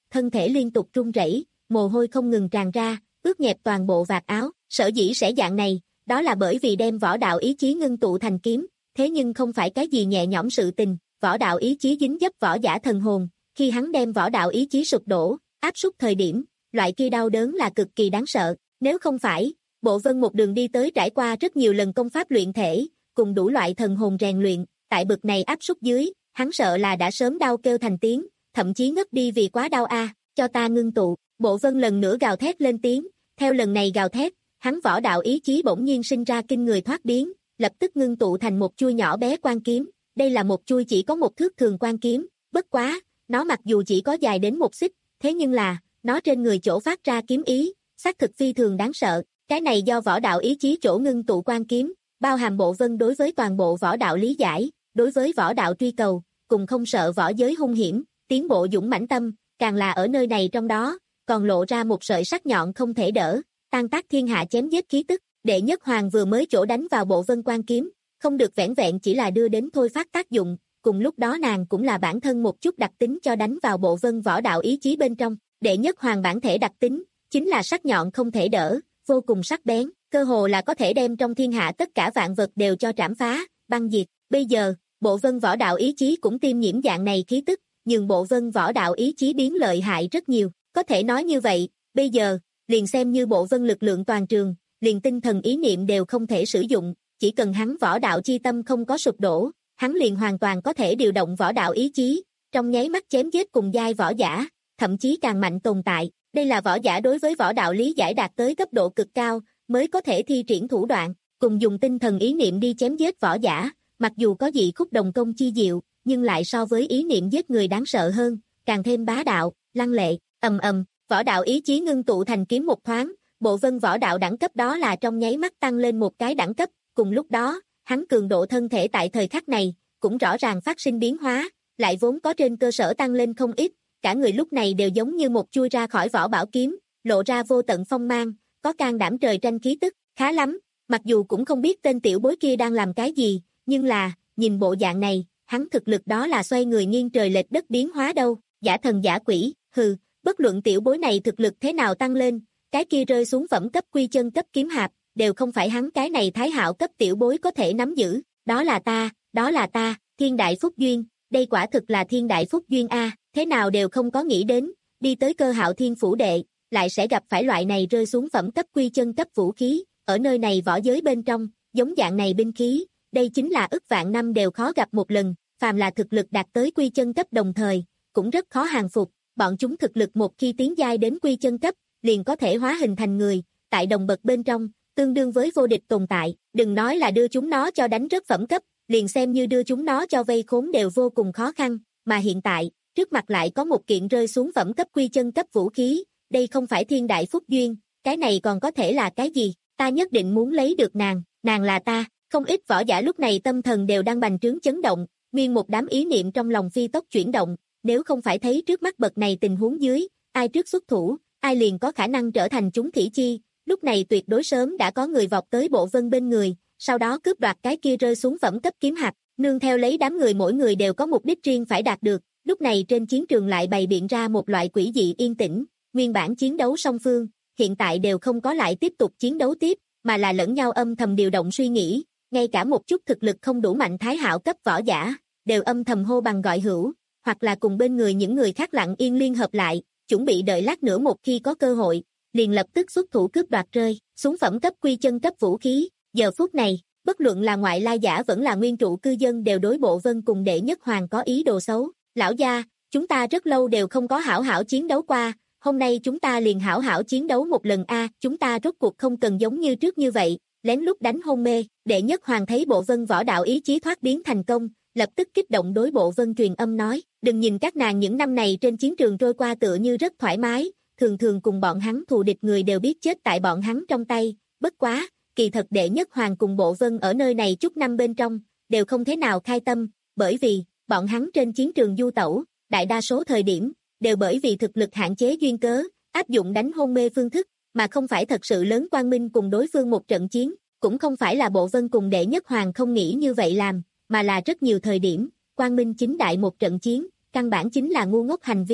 thân thể liên tục run rẩy, mồ hôi không ngừng tràn ra, ướt nhẹp toàn bộ vạt áo. Sở dĩ sẽ dạng này, đó là bởi vì đem võ đạo ý chí ngưng tụ thành kiếm, thế nhưng không phải cái gì nhẹ nhõm sự tình, võ đạo ý chí dính dấp võ giả thần hồn, khi hắn đem võ đạo ý chí sụp đổ, áp súc thời điểm, loại kia đau đớn là cực kỳ đáng sợ, nếu không phải, Bộ Vân một đường đi tới trải qua rất nhiều lần công pháp luyện thể, cùng đủ loại thần hồn rèn luyện, tại bực này áp súc dưới, hắn sợ là đã sớm đau kêu thành tiếng, thậm chí ngất đi vì quá đau a, cho ta ngưng tụ. Bộ Vân lần nữa gào thét lên tiếng, theo lần này gào thét, hắn võ đạo ý chí bỗng nhiên sinh ra kinh người thoát biến, lập tức ngưng tụ thành một chuôi nhỏ bé quan kiếm, đây là một chuôi chỉ có một thước thường quan kiếm, bất quá, nó mặc dù chỉ có dài đến một xích, thế nhưng là, nó trên người chỗ phát ra kiếm ý, xác thực phi thường đáng sợ, cái này do võ đạo ý chí chỗ ngưng tụ quan kiếm, bao hàm Bộ Vân đối với toàn bộ võ đạo lý giải, đối với võ đạo truy cầu, cùng không sợ võ giới hung hiểm, tiến bộ dũng mãnh tâm, càng là ở nơi này trong đó, còn lộ ra một sợi sắc nhọn không thể đỡ, tan tác thiên hạ chém giết khí tức, Đệ Nhất Hoàng vừa mới chỗ đánh vào Bộ Vân quan kiếm, không được vẻn vẹn chỉ là đưa đến thôi phát tác dụng, cùng lúc đó nàng cũng là bản thân một chút đặc tính cho đánh vào Bộ Vân võ đạo ý chí bên trong, Đệ Nhất Hoàng bản thể đặc tính, chính là sắc nhọn không thể đỡ, vô cùng sắc bén, cơ hồ là có thể đem trong thiên hạ tất cả vạn vật đều cho trảm phá, băng diệt, bây giờ, Bộ Vân võ đạo ý chí cũng tiêm nhiễm dạng này khí tức, nhưng Bộ Vân võ đạo ý chí biến lợi hại rất nhiều, có thể nói như vậy, bây giờ, liền xem như Bộ Vân lực lượng toàn trường, liền tinh thần ý niệm đều không thể sử dụng, chỉ cần hắn võ đạo chi tâm không có sụp đổ, hắn liền hoàn toàn có thể điều động võ đạo ý chí, trong nháy mắt chém giết cùng giai võ giả, thậm chí càng mạnh tồn tại, đây là võ giả đối với võ đạo lý giải đạt tới cấp độ cực cao, mới có thể thi triển thủ đoạn, cùng dùng tinh thần ý niệm đi chém giết võ giả, mặc dù có dị khúc đồng công chi diệu, nhưng lại so với ý niệm giết người đáng sợ hơn, càng thêm bá đạo, lăng lệ, ầm ầm, võ đạo ý chí ngưng tụ thành kiếm một thoáng, Bộ Vân võ đạo đẳng cấp đó là trong nháy mắt tăng lên một cái đẳng cấp, cùng lúc đó, hắn cường độ thân thể tại thời khắc này, cũng rõ ràng phát sinh biến hóa, lại vốn có trên cơ sở tăng lên không ít, cả người lúc này đều giống như một chui ra khỏi vỏ bảo kiếm, lộ ra vô tận phong mang, có can đảm trời tranh khí tức, khá lắm, mặc dù cũng không biết tên tiểu bối kia đang làm cái gì, nhưng là, nhìn bộ dạng này, hắn thực lực đó là xoay người nghiêng trời lệch đất biến hóa đâu, giả thần giả quỷ, hừ, bất luận tiểu bối này thực lực thế nào tăng lên, cái kia rơi xuống phẩm cấp quy chân cấp kiếm hạp, đều không phải hắn cái này thái hạo cấp tiểu bối có thể nắm giữ, đó là ta, đó là ta, thiên đại phúc duyên, đây quả thực là thiên đại phúc duyên a, thế nào đều không có nghĩ đến, đi tới Cơ Hạo Thiên phủ đệ, lại sẽ gặp phải loại này rơi xuống phẩm cấp quy chân cấp vũ khí, ở nơi này võ giới bên trong, giống dạng này binh khí, đây chính là ức vạn năm đều khó gặp một lần, phàm là thực lực đạt tới quy chân cấp đồng thời, cũng rất khó hàng phục, bọn chúng thực lực một khi tiến giai đến quy chân cấp, liền có thể hóa hình thành người, tại đồng bậc bên trong, tương đương với vô địch tồn tại, đừng nói là đưa chúng nó cho đánh rất phẩm cấp, liền xem như đưa chúng nó cho vây khốn đều vô cùng khó khăn, mà hiện tại, trước mặt lại có một kiện rơi xuống phẩm cấp quy chân cấp vũ khí, đây không phải thiên đại phúc duyên, cái này còn có thể là cái gì, ta nhất định muốn lấy được nàng, nàng là ta, không ít võ giả lúc này tâm thần đều đang bành trướng chấn động, nguyên một đám ý niệm trong lòng phi tốc chuyển động, nếu không phải thấy trước mắt bậc này tình huống dưới, ai trước xuất thủ, ai liền có khả năng trở thành chúng thỉ chi, lúc này tuyệt đối sớm đã có người vọt tới Bộ Vân bên người, sau đó cướp đoạt cái kia rơi xuống phẩm cấp kiếm hạt, nương theo lấy đám người mỗi người đều có mục đích riêng phải đạt được, lúc này trên chiến trường lại bày biện ra một loại quỷ dị yên tĩnh, nguyên bản chiến đấu song phương, hiện tại đều không có lại tiếp tục chiến đấu tiếp, mà là lẫn nhau âm thầm điều động suy nghĩ, ngay cả một chút thực lực không đủ mạnh thái hạo cấp võ giả, đều âm thầm hô bằng gọi hữu, hoặc là cùng bên người những người khác lặng yên liên hợp lại, chuẩn bị đợi lát nữa một khi có cơ hội, liền lập tức xuất thủ cướp đoạt rơi, xuống phẩm cấp quy chân cấp vũ khí, giờ phút này, bất luận là ngoại lai giả vẫn là nguyên trụ cư dân đều đối Bộ Vân cùng Đệ Nhất Hoàng có ý đồ xấu, lão gia, chúng ta rất lâu đều không có hảo hảo chiến đấu qua, hôm nay chúng ta liền hảo hảo chiến đấu một lần a, chúng ta rốt cuộc không cần giống như trước như vậy, lén lút đánh hôn mê, Đệ Nhất Hoàng thấy Bộ Vân võ đạo ý chí thoát biến thành công, lập tức kích động đối Bộ Vân truyền âm nói, đừng nhìn các nàng những năm này trên chiến trường trôi qua tựa như rất thoải mái, thường thường cùng bọn hắn thù địch người đều biết chết tại bọn hắn trong tay, bất quá, kỳ thật Đệ Nhất Hoàng cùng Bộ Vân ở nơi này chút năm bên trong, đều không thế nào khai tâm, bởi vì, bọn hắn trên chiến trường du tẩu, đại đa số thời điểm, đều bởi vì thực lực hạn chế duyên cớ, áp dụng đánh hôn mê phương thức, mà không phải thật sự lớn quang minh cùng đối phương một trận chiến, cũng không phải là Bộ Vân cùng Đệ Nhất Hoàng không nghĩ như vậy làm, mà là rất nhiều thời điểm, quang minh chính đại một trận chiến, căn bản chính là ngu ngốc hành vi,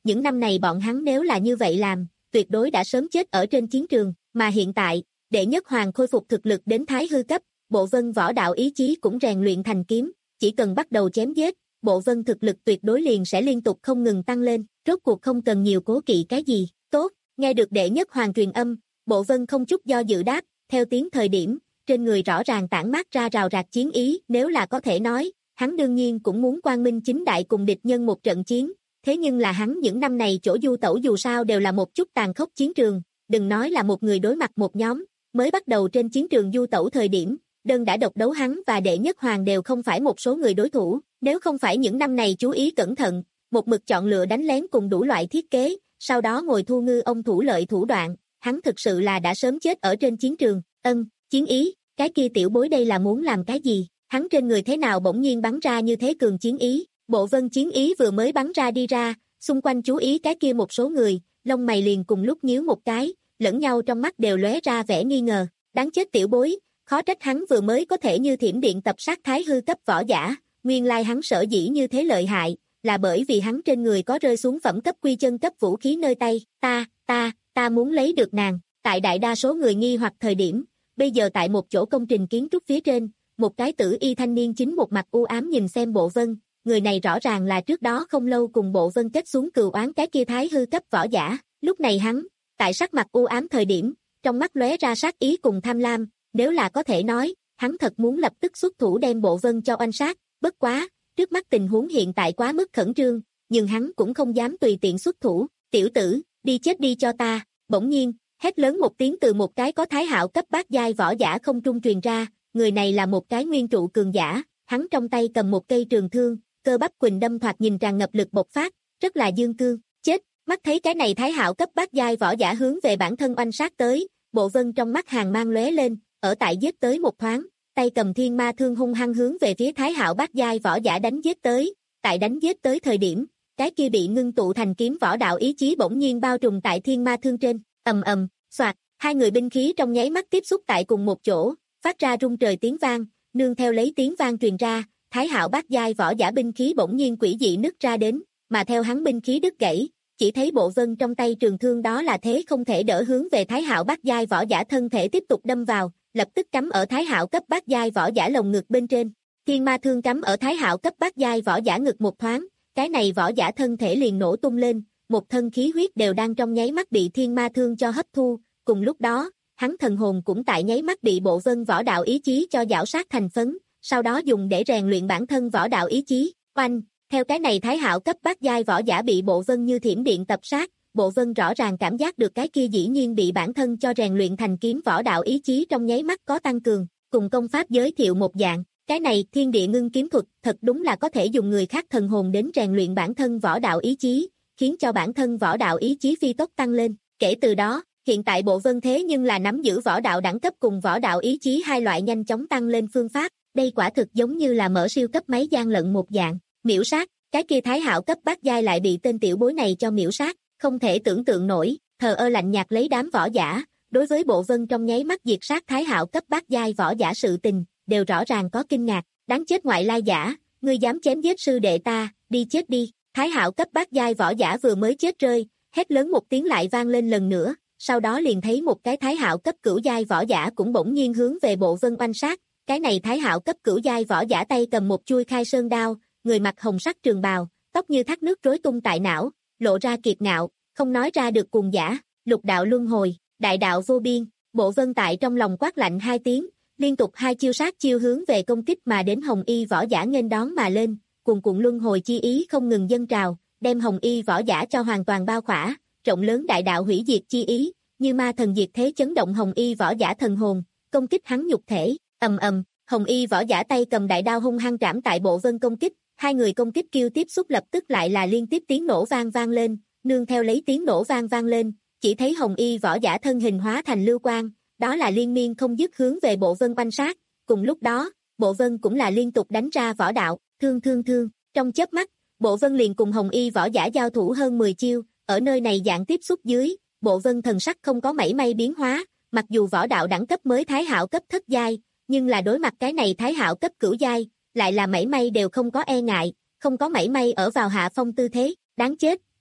những năm này bọn hắn nếu là như vậy làm, tuyệt đối đã sớm chết ở trên chiến trường, mà hiện tại, đệ nhất hoàng khôi phục thực lực đến thái hư cấp, bộ vân võ đạo ý chí cũng rèn luyện thành kiếm, chỉ cần bắt đầu chém giết, bộ vân thực lực tuyệt đối liền sẽ liên tục không ngừng tăng lên, rốt cuộc không cần nhiều cố kỵ cái gì, tốt, nghe được đệ nhất hoàng truyền âm, bộ vân không chút do dự đáp, theo tiếng thời điểm, trên người rõ ràng tản mát ra rào rạc chiến ý, nếu là có thể nói, hắn đương nhiên cũng muốn quang minh chính đại cùng địch nhân một trận chiến, thế nhưng là hắn những năm này chỗ du tẩu dù sao đều là một chút tàn khốc chiến trường, đừng nói là một người đối mặt một nhóm, mới bắt đầu trên chiến trường du tẩu thời điểm, đơn đã độc đấu hắn và đệ nhất hoàng đều không phải một số người đối thủ, nếu không phải những năm này chú ý cẩn thận, một mực chọn lựa đánh lén cùng đủ loại thiết kế, sau đó ngồi thu ngư ông thủ lợi thủ đoạn, hắn thực sự là đã sớm chết ở trên chiến trường, ân, chiến ý, cái kia tiểu bối đây là muốn làm cái gì, hắn trên người thế nào bỗng nhiên bắn ra như thế cường chiến ý, bộ vân chiến ý vừa mới bắn ra đi ra, xung quanh chú ý cái kia một số người, lông mày liền cùng lúc nhíu một cái, lẫn nhau trong mắt đều lóe ra vẻ nghi ngờ, đáng chết tiểu bối, khó trách hắn vừa mới có thể như thiểm điện tập sát thái hư cấp võ giả, nguyên lai hắn sở dĩ như thế lợi hại, là bởi vì hắn trên người có rơi xuống phẩm cấp quy chân cấp vũ khí nơi tay, ta, ta, ta muốn lấy được nàng, tại đại đa số người nghi hoặc thời điểm, bây giờ tại một chỗ công trình kiến trúc phía trên, một cái tử y thanh niên chính một mặt u ám nhìn xem bộ vân, người này rõ ràng là trước đó không lâu cùng bộ vân kết xuống cừu oán cái kia thái hư cấp võ giả, lúc này hắn, tại sắc mặt u ám thời điểm, trong mắt lóe ra sát ý cùng tham lam, nếu là có thể nói, hắn thật muốn lập tức xuất thủ đem bộ vân cho oanh sát, bất quá, trước mắt tình huống hiện tại quá mức khẩn trương, nhưng hắn cũng không dám tùy tiện xuất thủ, tiểu tử, đi chết đi cho ta, bỗng nhiên, hét lớn một tiếng từ một cái có thái hạo cấp bát giai võ giả không trung truyền ra, người này là một cái nguyên trụ cường giả, hắn trong tay cầm một cây trường thương, cơ bắp quỳnh đâm thoạt nhìn tràn ngập lực bộc phát, rất là dương cương, chết, mắt thấy cái này thái hạo cấp bát giai võ giả hướng về bản thân oanh sát tới, bộ vân trong mắt hàng mang lóe lên, ở tại giết tới một thoáng, tay cầm thiên ma thương hung hăng hướng về phía thái hạo bát giai võ giả đánh giết tới, tại đánh giết tới thời điểm, cái kia bị ngưng tụ thành kiếm võ đạo ý chí bỗng nhiên bao trùm tại thiên ma thương trên, ầm ầm, xoạt, hai người binh khí trong nháy mắt tiếp xúc tại cùng một chỗ, phát ra rung trời tiếng vang, nương theo lấy tiếng vang truyền ra, thái hạo bát giai võ giả binh khí bỗng nhiên quỷ dị nứt ra đến, mà theo hắn binh khí đứt gãy, chỉ thấy bộ vân trong tay trường thương đó là thế không thể đỡ hướng về thái hạo bát giai võ giả thân thể tiếp tục đâm vào, lập tức cắm ở thái hạo cấp bát giai võ giả lồng ngực bên trên. Thiên ma thương cắm ở thái hạo cấp bát giai võ giả ngực một thoáng, cái này võ giả thân thể liền nổ tung lên, một thân khí huyết đều đang trong nháy mắt bị thiên ma thương cho hấp thu, cùng lúc đó, hắn thần hồn cũng tại nháy mắt bị bộ vân võ đạo ý chí cho giảo sát thành phấn, sau đó dùng để rèn luyện bản thân võ đạo ý chí. Oanh, theo cái này thái hạo cấp bát giai võ giả bị bộ vân như thiểm điện tập sát, bộ vân rõ ràng cảm giác được cái kia dĩ nhiên bị bản thân cho rèn luyện thành kiếm võ đạo ý chí trong nháy mắt có tăng cường, cùng công pháp giới thiệu một dạng, cái này thiên địa ngưng kiếm thuật thật đúng là có thể dùng người khác thần hồn đến rèn luyện bản thân võ đạo ý chí, khiến cho bản thân võ đạo ý chí phi tốc tăng lên, kể từ đó, hiện tại bộ vân thế nhưng là nắm giữ võ đạo đẳng cấp cùng võ đạo ý chí hai loại nhanh chóng tăng lên phương pháp, đây quả thực giống như là mở siêu cấp máy gian lận một dạng, miễu sát, cái kia thái hạo cấp bát giai lại bị tên tiểu bối này cho miễu sát, không thể tưởng tượng nổi, thờ ơ lạnh nhạt lấy đám võ giả, đối với bộ vân trong nháy mắt diệt sát thái hạo cấp bát giai võ giả sự tình, đều rõ ràng có kinh ngạc, đáng chết ngoại lai giả, ngươi dám chém giết sư đệ ta, đi chết đi, thái hạo cấp bát giai võ giả vừa mới chết rơi, hét lớn một tiếng lại vang lên lần nữa, sau đó liền thấy một cái thái hạo cấp cửu giai võ giả cũng bỗng nhiên hướng về bộ vân oanh sát, cái này thái hạo cấp cửu giai võ giả tay cầm một chuôi khai sơn đao, người mặc hồng sắc trường bào, tóc như thác nước rối tung tại não, lộ ra kiệt ngạo, không nói ra được cuồng giả, lục đạo luân hồi, đại đạo vô biên, bộ vân tại trong lòng quát lạnh hai tiếng, liên tục hai chiêu sát chiêu hướng về công kích mà đến hồng y võ giả nghênh đón mà lên, cuồn cuộn luân hồi chi ý không ngừng dâng trào, đem hồng y võ giả cho hoàn toàn bao khỏa, rộng lớn đại đạo hủy diệt chi ý, như ma thần diệt thế chấn động hồng y võ giả thần hồn, công kích hắn nhục thể, ầm ầm, hồng y võ giả tay cầm đại đao hung hăng trảm tại bộ vân công kích, hai người công kích kêu tiếp xúc lập tức lại là liên tiếp tiếng nổ vang vang lên, nương theo lấy tiếng nổ vang vang lên, chỉ thấy hồng y võ giả thân hình hóa thành lưu quang, đó là liên miên không dứt hướng về bộ vân oanh sát, cùng lúc đó, bộ vân cũng là liên tục đánh ra võ đạo, thương thương thương, trong chớp mắt, bộ vân liền cùng hồng y võ giả giao thủ hơn mười chiêu, ở nơi này dạng tiếp xúc dưới, bộ vân thần sắc không có mảy may biến hóa, mặc dù võ đạo đẳng cấp mới thái hạo cấp thất giai, nhưng là đối mặt cái này thái hạo cấp cửu giai, lại là mảy may đều không có e ngại, không có mảy may ở vào hạ phong tư thế, đáng chết,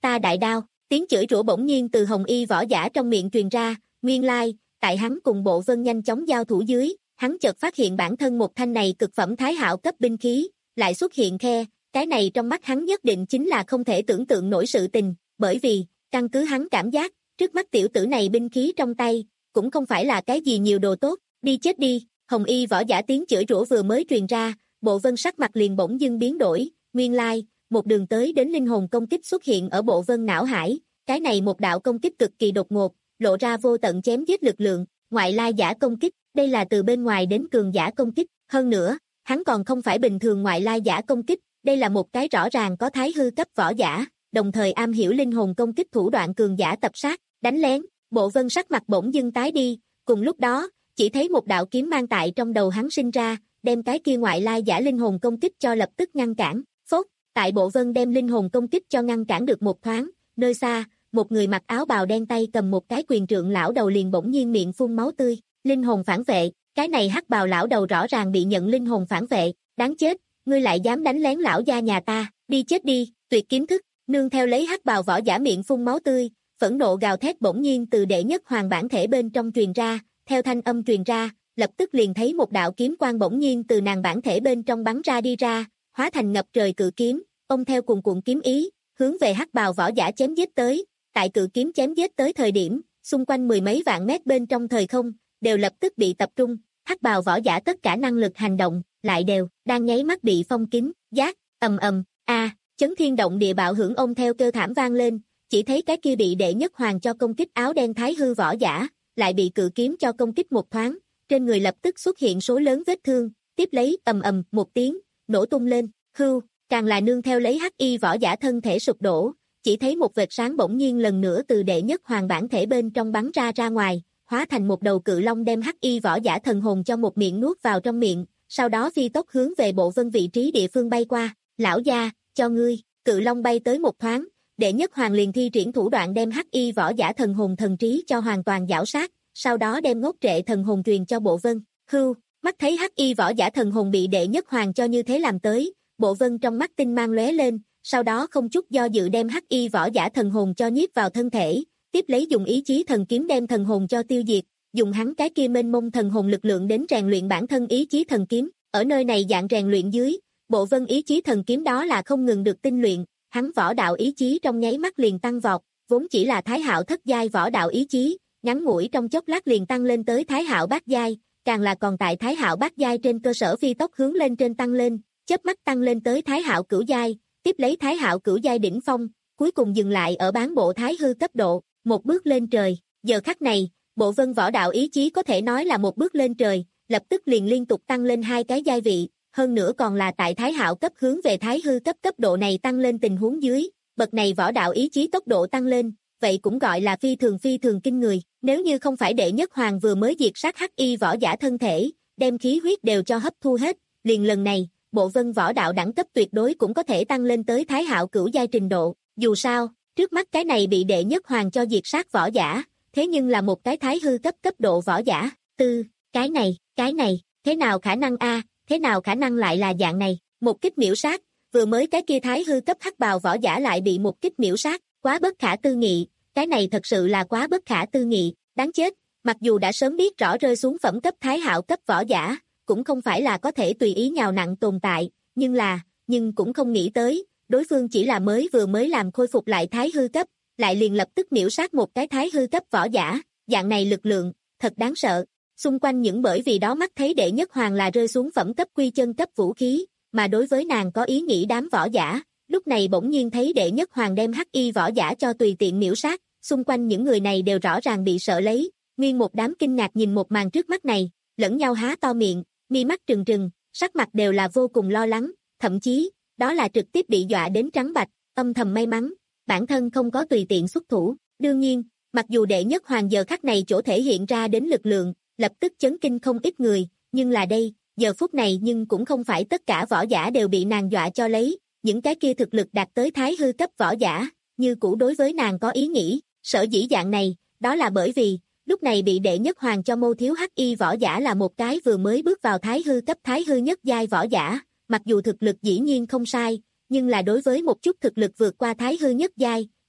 ta đại đao, tiếng chửi rủa bỗng nhiên từ hồng y võ giả trong miệng truyền ra, nguyên lai, tại hắn cùng Bộ Vân nhanh chóng giao thủ dưới, hắn chợt phát hiện bản thân một thanh này cực phẩm thái hạo cấp binh khí, lại xuất hiện khe, cái này trong mắt hắn nhất định chính là không thể tưởng tượng nổi sự tình, bởi vì, căn cứ hắn cảm giác, trước mắt tiểu tử này binh khí trong tay, cũng không phải là cái gì nhiều đồ tốt, đi chết đi, hồng y võ giả tiếng chửi rủa vừa mới truyền ra, Bộ Vân sắc mặt liền bỗng dưng biến đổi, nguyên lai, một đường tới đến linh hồn công kích xuất hiện ở Bộ Vân não hải, cái này một đạo công kích cực kỳ đột ngột, lộ ra vô tận chém giết lực lượng, ngoại lai giả công kích, đây là từ bên ngoài đến cường giả công kích, hơn nữa, hắn còn không phải bình thường ngoại lai giả công kích, đây là một cái rõ ràng có thái hư cấp võ giả, đồng thời am hiểu linh hồn công kích thủ đoạn cường giả tập sát, đánh lén, Bộ Vân sắc mặt bỗng dưng tái đi, cùng lúc đó, chỉ thấy một đạo kiếm mang tại trong đầu hắn sinh ra, đem cái kia ngoại lai giả linh hồn công kích cho lập tức ngăn cản, phốt, tại Bộ Vân đem linh hồn công kích cho ngăn cản được một thoáng, nơi xa, một người mặc áo bào đen tay cầm một cái quyền trượng lão đầu liền bỗng nhiên miệng phun máu tươi, linh hồn phản vệ, cái này hắc bào lão đầu rõ ràng bị nhận linh hồn phản vệ, đáng chết, ngươi lại dám đánh lén lão gia nhà ta, đi chết đi, tuyệt kiếm thức, nương theo lấy hắc bào võ giả miệng phun máu tươi, phẫn nộ gào thét bỗng nhiên từ đệ nhất hoàng bản thể bên trong truyền ra, theo thanh âm truyền ra, lập tức liền thấy một đạo kiếm quang bỗng nhiên từ nàng bản thể bên trong bắn ra đi ra, hóa thành ngập trời cự kiếm, ông theo cuồn cuộn kiếm ý, hướng về hắc bào võ giả chém giết tới, tại cự kiếm chém giết tới thời điểm, xung quanh mười mấy vạn mét bên trong thời không, đều lập tức bị tập trung, hắc bào võ giả tất cả năng lực hành động, lại đều, đang nháy mắt bị phong kín, giác, ầm ầm, a, chấn thiên động địa bạo hưởng ông theo kêu thảm vang lên, chỉ thấy cái kia bị đệ nhất hoàng cho công kích áo đen thái hư võ giả, lại bị cự kiếm cho công kích một thoáng, trên người lập tức xuất hiện số lớn vết thương, tiếp lấy ầm ầm một tiếng, nổ tung lên, hưu, càng là nương theo lấy hắc y võ giả thân thể sụp đổ, chỉ thấy một vệt sáng bỗng nhiên lần nữa từ đệ nhất hoàng bản thể bên trong bắn ra ra ngoài, hóa thành một đầu cự long đem hắc y võ giả thần hồn cho một miệng nuốt vào trong miệng, sau đó phi tốc hướng về Bộ Vân vị trí địa phương bay qua, lão gia, cho ngươi, cự long bay tới một thoáng, đệ nhất hoàng liền thi triển thủ đoạn đem hắc y võ giả thần hồn thần trí cho hoàn toàn giảo sát, sau đó đem ngốc trệ thần hồn truyền cho Bộ Vân, hưu, mắt thấy hắc y võ giả thần hồn bị đệ nhất hoàng cho như thế làm tới, Bộ Vân trong mắt tinh mang lóe lên, sau đó không chút do dự đem hắc y võ giả thần hồn cho nhiếp vào thân thể, tiếp lấy dùng ý chí thần kiếm đem thần hồn cho tiêu diệt, dùng hắn cái kia mênh mông thần hồn lực lượng đến rèn luyện bản thân ý chí thần kiếm, ở nơi này dạng rèn luyện dưới, Bộ Vân ý chí thần kiếm đó là không ngừng được tinh luyện, hắn võ đạo ý chí trong nháy mắt liền tăng vọt, vốn chỉ là thái hạo thất giai võ đạo ý chí, ngắn ngủi trong chốc lát liền tăng lên tới thái hạo bát giai, càng là còn tại thái hạo bát giai trên cơ sở phi tốc hướng lên trên tăng lên, chớp mắt tăng lên tới thái hạo cửu giai, tiếp lấy thái hạo cửu giai đỉnh phong, cuối cùng dừng lại ở bán bộ thái hư cấp độ, một bước lên trời, giờ khắc này, Bộ Vân võ đạo ý chí có thể nói là một bước lên trời, lập tức liền liên tục tăng lên hai cái giai vị, hơn nữa còn là tại thái hạo cấp hướng về thái hư cấp cấp độ này tăng lên tình huống dưới, bậc này võ đạo ý chí tốc độ tăng lên, vậy cũng gọi là phi thường phi thường kinh người, nếu như không phải đệ nhất hoàng vừa mới diệt sát hắc y võ giả thân thể, đem khí huyết đều cho hấp thu hết, liền lần này, Bộ Vân võ đạo đẳng cấp tuyệt đối cũng có thể tăng lên tới thái hạo cửu giai trình độ, dù sao, trước mắt cái này bị đệ nhất hoàng cho diệt sát võ giả, thế nhưng là một cái thái hư cấp cấp độ võ giả, tư, cái này, cái này, thế nào khả năng a, thế nào khả năng lại là dạng này, một kích miểu sát, vừa mới cái kia thái hư cấp hắc bào võ giả lại bị một kích miểu sát, quá bất khả tư nghị, cái này thật sự là quá bất khả tư nghị, đáng chết, mặc dù đã sớm biết rõ rơi xuống phẩm cấp thái hạo cấp võ giả, cũng không phải là có thể tùy ý nhào nặn tồn tại, nhưng là, nhưng cũng không nghĩ tới, đối phương chỉ là mới vừa mới làm khôi phục lại thái hư cấp, lại liền lập tức miểu sát một cái thái hư cấp võ giả, dạng này lực lượng, thật đáng sợ. Xung quanh những bởi vì đó mắt thấy đệ nhất hoàng là rơi xuống phẩm cấp quy chân cấp vũ khí, mà đối với nàng có ý nghĩ đám võ giả, lúc này bỗng nhiên thấy đệ nhất hoàng đem hắc y võ giả cho tùy tiện miểu sát, xung quanh những người này đều rõ ràng bị sợ lấy, nguyên một đám kinh ngạc nhìn một màn trước mắt này, lẫn nhau há to miệng, mi mắt trừng trừng, sắc mặt đều là vô cùng lo lắng, thậm chí, đó là trực tiếp bị dọa đến trắng bạch, âm thầm may mắn, bản thân không có tùy tiện xuất thủ, đương nhiên, mặc dù đệ nhất hoàng giờ khắc này chỗ thể hiện ra đến lực lượng, lập tức chấn kinh không ít người, nhưng là đây, giờ phút này nhưng cũng không phải tất cả võ giả đều bị nàng dọa cho lấy, những cái kia thực lực đạt tới thái hư cấp võ giả, như cũ đối với nàng có ý nghĩ, sở dĩ dạng này, đó là bởi vì, lúc này bị đệ nhất hoàng cho mâu thiếu hắc y võ giả là một cái vừa mới bước vào thái hư cấp thái hư nhất giai võ giả, mặc dù thực lực dĩ nhiên không sai, nhưng là đối với một chút thực lực vượt qua thái hư nhất giai,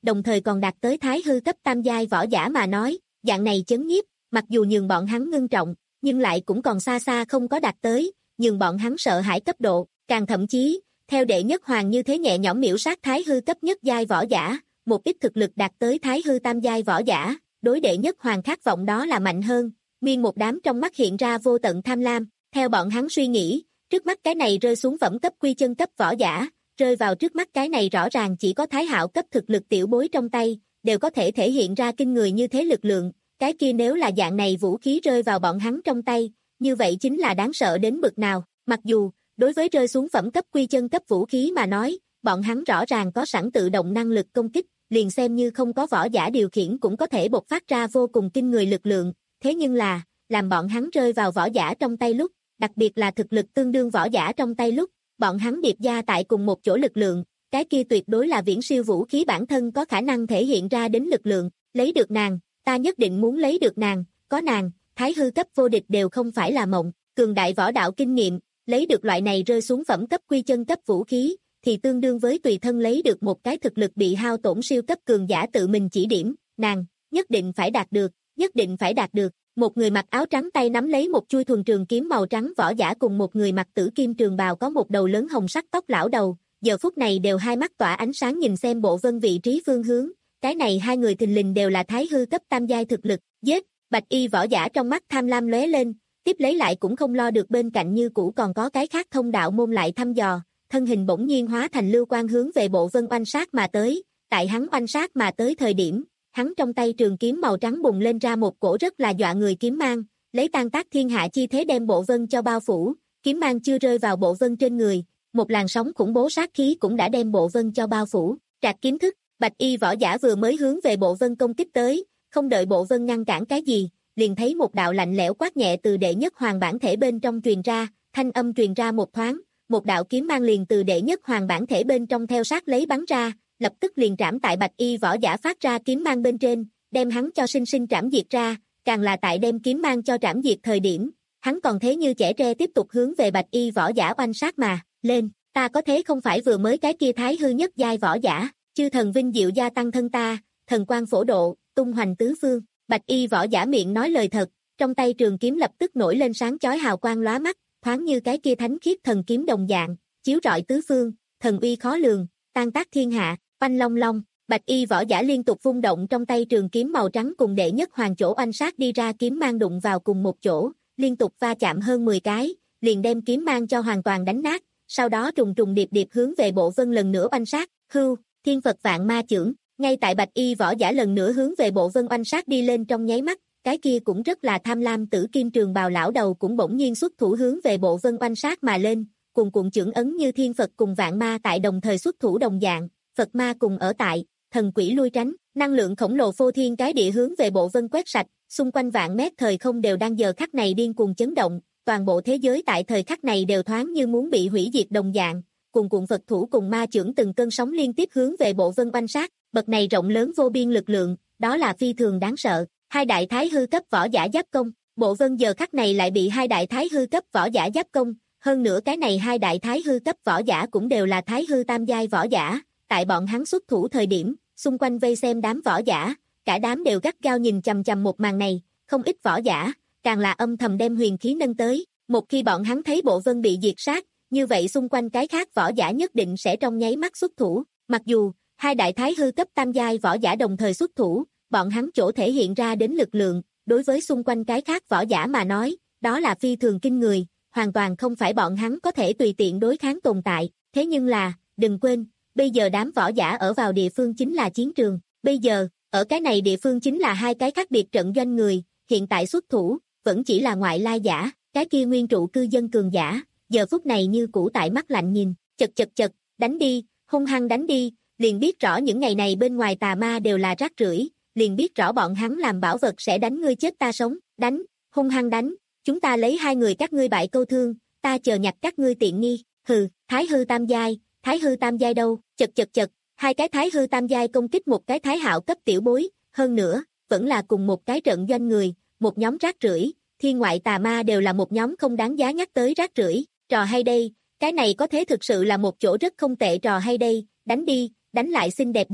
đồng thời còn đạt tới thái hư cấp tam giai võ giả mà nói, dạng này chấn nhiếp, mặc dù nhường bọn hắn ngưng trọng, nhưng lại cũng còn xa xa không có đạt tới, nhường bọn hắn sợ hãi cấp độ, càng thậm chí, theo đệ nhất hoàng như thế nhẹ nhõm miểu sát thái hư cấp nhất giai võ giả, một ít thực lực đạt tới thái hư tam giai võ giả, đối đệ nhất hoàng khát vọng đó là mạnh hơn, nguyên một đám trong mắt hiện ra vô tận tham lam, theo bọn hắn suy nghĩ, trước mắt cái này rơi xuống phẩm cấp quy chân cấp võ giả, rơi vào trước mắt cái này rõ ràng chỉ có thái hạo cấp thực lực tiểu bối trong tay, đều có thể thể hiện ra kinh người như thế lực lượng, cái kia nếu là dạng này vũ khí rơi vào bọn hắn trong tay, như vậy chính là đáng sợ đến bực nào, mặc dù, đối với rơi xuống phẩm cấp quy chân cấp vũ khí mà nói, bọn hắn rõ ràng có sẵn tự động năng lực công kích, liền xem như không có võ giả điều khiển cũng có thể bộc phát ra vô cùng kinh người lực lượng, thế nhưng là, làm bọn hắn rơi vào võ giả trong tay lúc, đặc biệt là thực lực tương đương võ giả trong tay lúc, bọn hắn điệp gia tại cùng một chỗ lực lượng, cái kia tuyệt đối là viễn siêu vũ khí bản thân có khả năng thể hiện ra đến lực lượng, lấy được nàng, ta nhất định muốn lấy được nàng, có nàng, thái hư cấp vô địch đều không phải là mộng, cường đại võ đạo kinh nghiệm, lấy được loại này rơi xuống phẩm cấp quy chân cấp vũ khí, thì tương đương với tùy thân lấy được một cái thực lực bị hao tổn siêu cấp cường giả tự mình chỉ điểm, nàng, nhất định phải đạt được, nhất định phải đạt được. Một người mặc áo trắng tay nắm lấy một chuôi thuần trường kiếm màu trắng võ giả cùng một người mặc tử kim trường bào có một đầu lớn hồng sắc tóc lão đầu, giờ phút này đều hai mắt tỏa ánh sáng nhìn xem Bộ Vân vị trí phương hướng, cái này hai người thình lình đều là thái hư cấp tam giai thực lực, giết, bạch y võ giả trong mắt tham lam lóe lên, tiếp lấy lại cũng không lo được bên cạnh như cũ còn có cái khác thông đạo môn lại thăm dò, thân hình bỗng nhiên hóa thành lưu quang hướng về Bộ Vân oanh sát mà tới, tại hắn oanh sát mà tới thời điểm, hắn trong tay trường kiếm màu trắng bùng lên ra một cổ rất là dọa người kiếm mang, lấy tan tác thiên hạ chi thế đem Bộ Vân cho bao phủ, kiếm mang chưa rơi vào Bộ Vân trên người, một làn sóng khủng bố sát khí cũng đã đem Bộ Vân cho bao phủ, trạc kiếm thức, bạch y võ giả vừa mới hướng về Bộ Vân công kích tới, không đợi Bộ Vân ngăn cản cái gì, liền thấy một đạo lạnh lẽo quát nhẹ từ đệ nhất hoàng bản thể bên trong truyền ra, thanh âm truyền ra một thoáng, một đạo kiếm mang liền từ đệ nhất hoàng bản thể bên trong theo sát lấy bắn ra, lập tức liền trảm tại bạch y võ giả phát ra kiếm mang bên trên, đem hắn cho sinh sinh trảm diệt ra, càng là tại đem kiếm mang cho trảm diệt thời điểm, hắn còn thế như trẻ tre tiếp tục hướng về bạch y võ giả oanh sát mà, lên, ta có thế không phải vừa mới cái kia thái hư nhất giai võ giả, chư thần vinh diệu gia tăng thân ta, thần quang phổ độ, tung hoành tứ phương, bạch y võ giả miệng nói lời thật, trong tay trường kiếm lập tức nổi lên sáng chói hào quang lóa mắt, thoáng như cái kia thánh khiết thần kiếm đồng dạng, chiếu rọi tứ phương, thần uy khó lường, tan tác thiên hạ, oanh long long, bạch y võ giả liên tục vung động trong tay trường kiếm màu trắng cùng đệ nhất hoàng chỗ oanh sát đi ra kiếm mang đụng vào cùng một chỗ, liên tục va chạm hơn mười cái, liền đem kiếm mang cho hoàn toàn đánh nát, sau đó trùng trùng điệp điệp hướng về Bộ Vân lần nữa oanh sát, hưu, thiên Phật vạn ma chưởng, ngay tại bạch y võ giả lần nữa hướng về Bộ Vân oanh sát đi lên trong nháy mắt, cái kia cũng rất là tham lam tử kim trường bào lão đầu cũng bỗng nhiên xuất thủ hướng về Bộ Vân oanh sát mà lên, cùng cuộn chưởng ấn như thiên Phật cùng vạn ma tại đồng thời xuất thủ đồng dạng, Phật ma cùng ở tại, thần quỷ lui tránh, năng lượng khổng lồ phô thiên cái địa hướng về Bộ Vân quét sạch, xung quanh vạn mét thời không đều đang giờ khắc này điên cuồng chấn động, toàn bộ thế giới tại thời khắc này đều thoáng như muốn bị hủy diệt đồng dạng, cùng cuộn Phật thủ cùng ma chưởng từng cơn sóng liên tiếp hướng về Bộ Vân oanh sát, bậc này rộng lớn vô biên lực lượng, đó là phi thường đáng sợ. Hai đại thái hư cấp võ giả giáp công, Bộ Vân giờ khắc này lại bị hai đại thái hư cấp võ giả giáp công, hơn nữa cái này hai đại thái hư cấp võ giả cũng đều là thái hư tam giai võ giả, tại bọn hắn xuất thủ thời điểm, xung quanh vây xem đám võ giả, cả đám đều gắt gao nhìn chằm chằm một màn này, không ít võ giả, càng là âm thầm đem huyền khí nâng tới, một khi bọn hắn thấy Bộ Vân bị diệt sát, như vậy xung quanh cái khác võ giả nhất định sẽ trong nháy mắt xuất thủ, mặc dù hai đại thái hư cấp tam giai võ giả đồng thời xuất thủ, bọn hắn chỗ thể hiện ra đến lực lượng, đối với xung quanh cái khác võ giả mà nói, đó là phi thường kinh người, hoàn toàn không phải bọn hắn có thể tùy tiện đối kháng tồn tại, thế nhưng là, đừng quên, bây giờ đám võ giả ở vào địa phương chính là chiến trường, bây giờ, ở cái này địa phương chính là hai cái khác biệt trận doanh người, hiện tại xuất thủ, vẫn chỉ là ngoại lai giả, cái kia nguyên trụ cư dân cường giả, giờ phút này như cũ tại mắt lạnh nhìn, chật chật chật, đánh đi, hung hăng đánh đi, liền biết rõ những ngày này bên ngoài tà ma đều là rác rưởi, liền biết rõ bọn hắn làm bảo vật sẽ đánh ngươi chết ta sống, đánh, hung hăng đánh, chúng ta lấy hai người các ngươi bại câu thương, ta chờ nhặt các ngươi tiện nghi, hừ, thái hư tam giai, thái hư tam giai đâu, chật chật chật, hai cái thái hư tam giai công kích một cái thái hạo cấp tiểu bối, hơn nữa, vẫn là cùng một cái trận doanh người, một nhóm rác rưởi, thiên ngoại tà ma đều là một nhóm không đáng giá nhắc tới rác rưởi, trò hay đây, cái này có thế thực sự là một chỗ rất không tệ trò hay đây, đánh đi, đánh lại xinh đẹp điểm,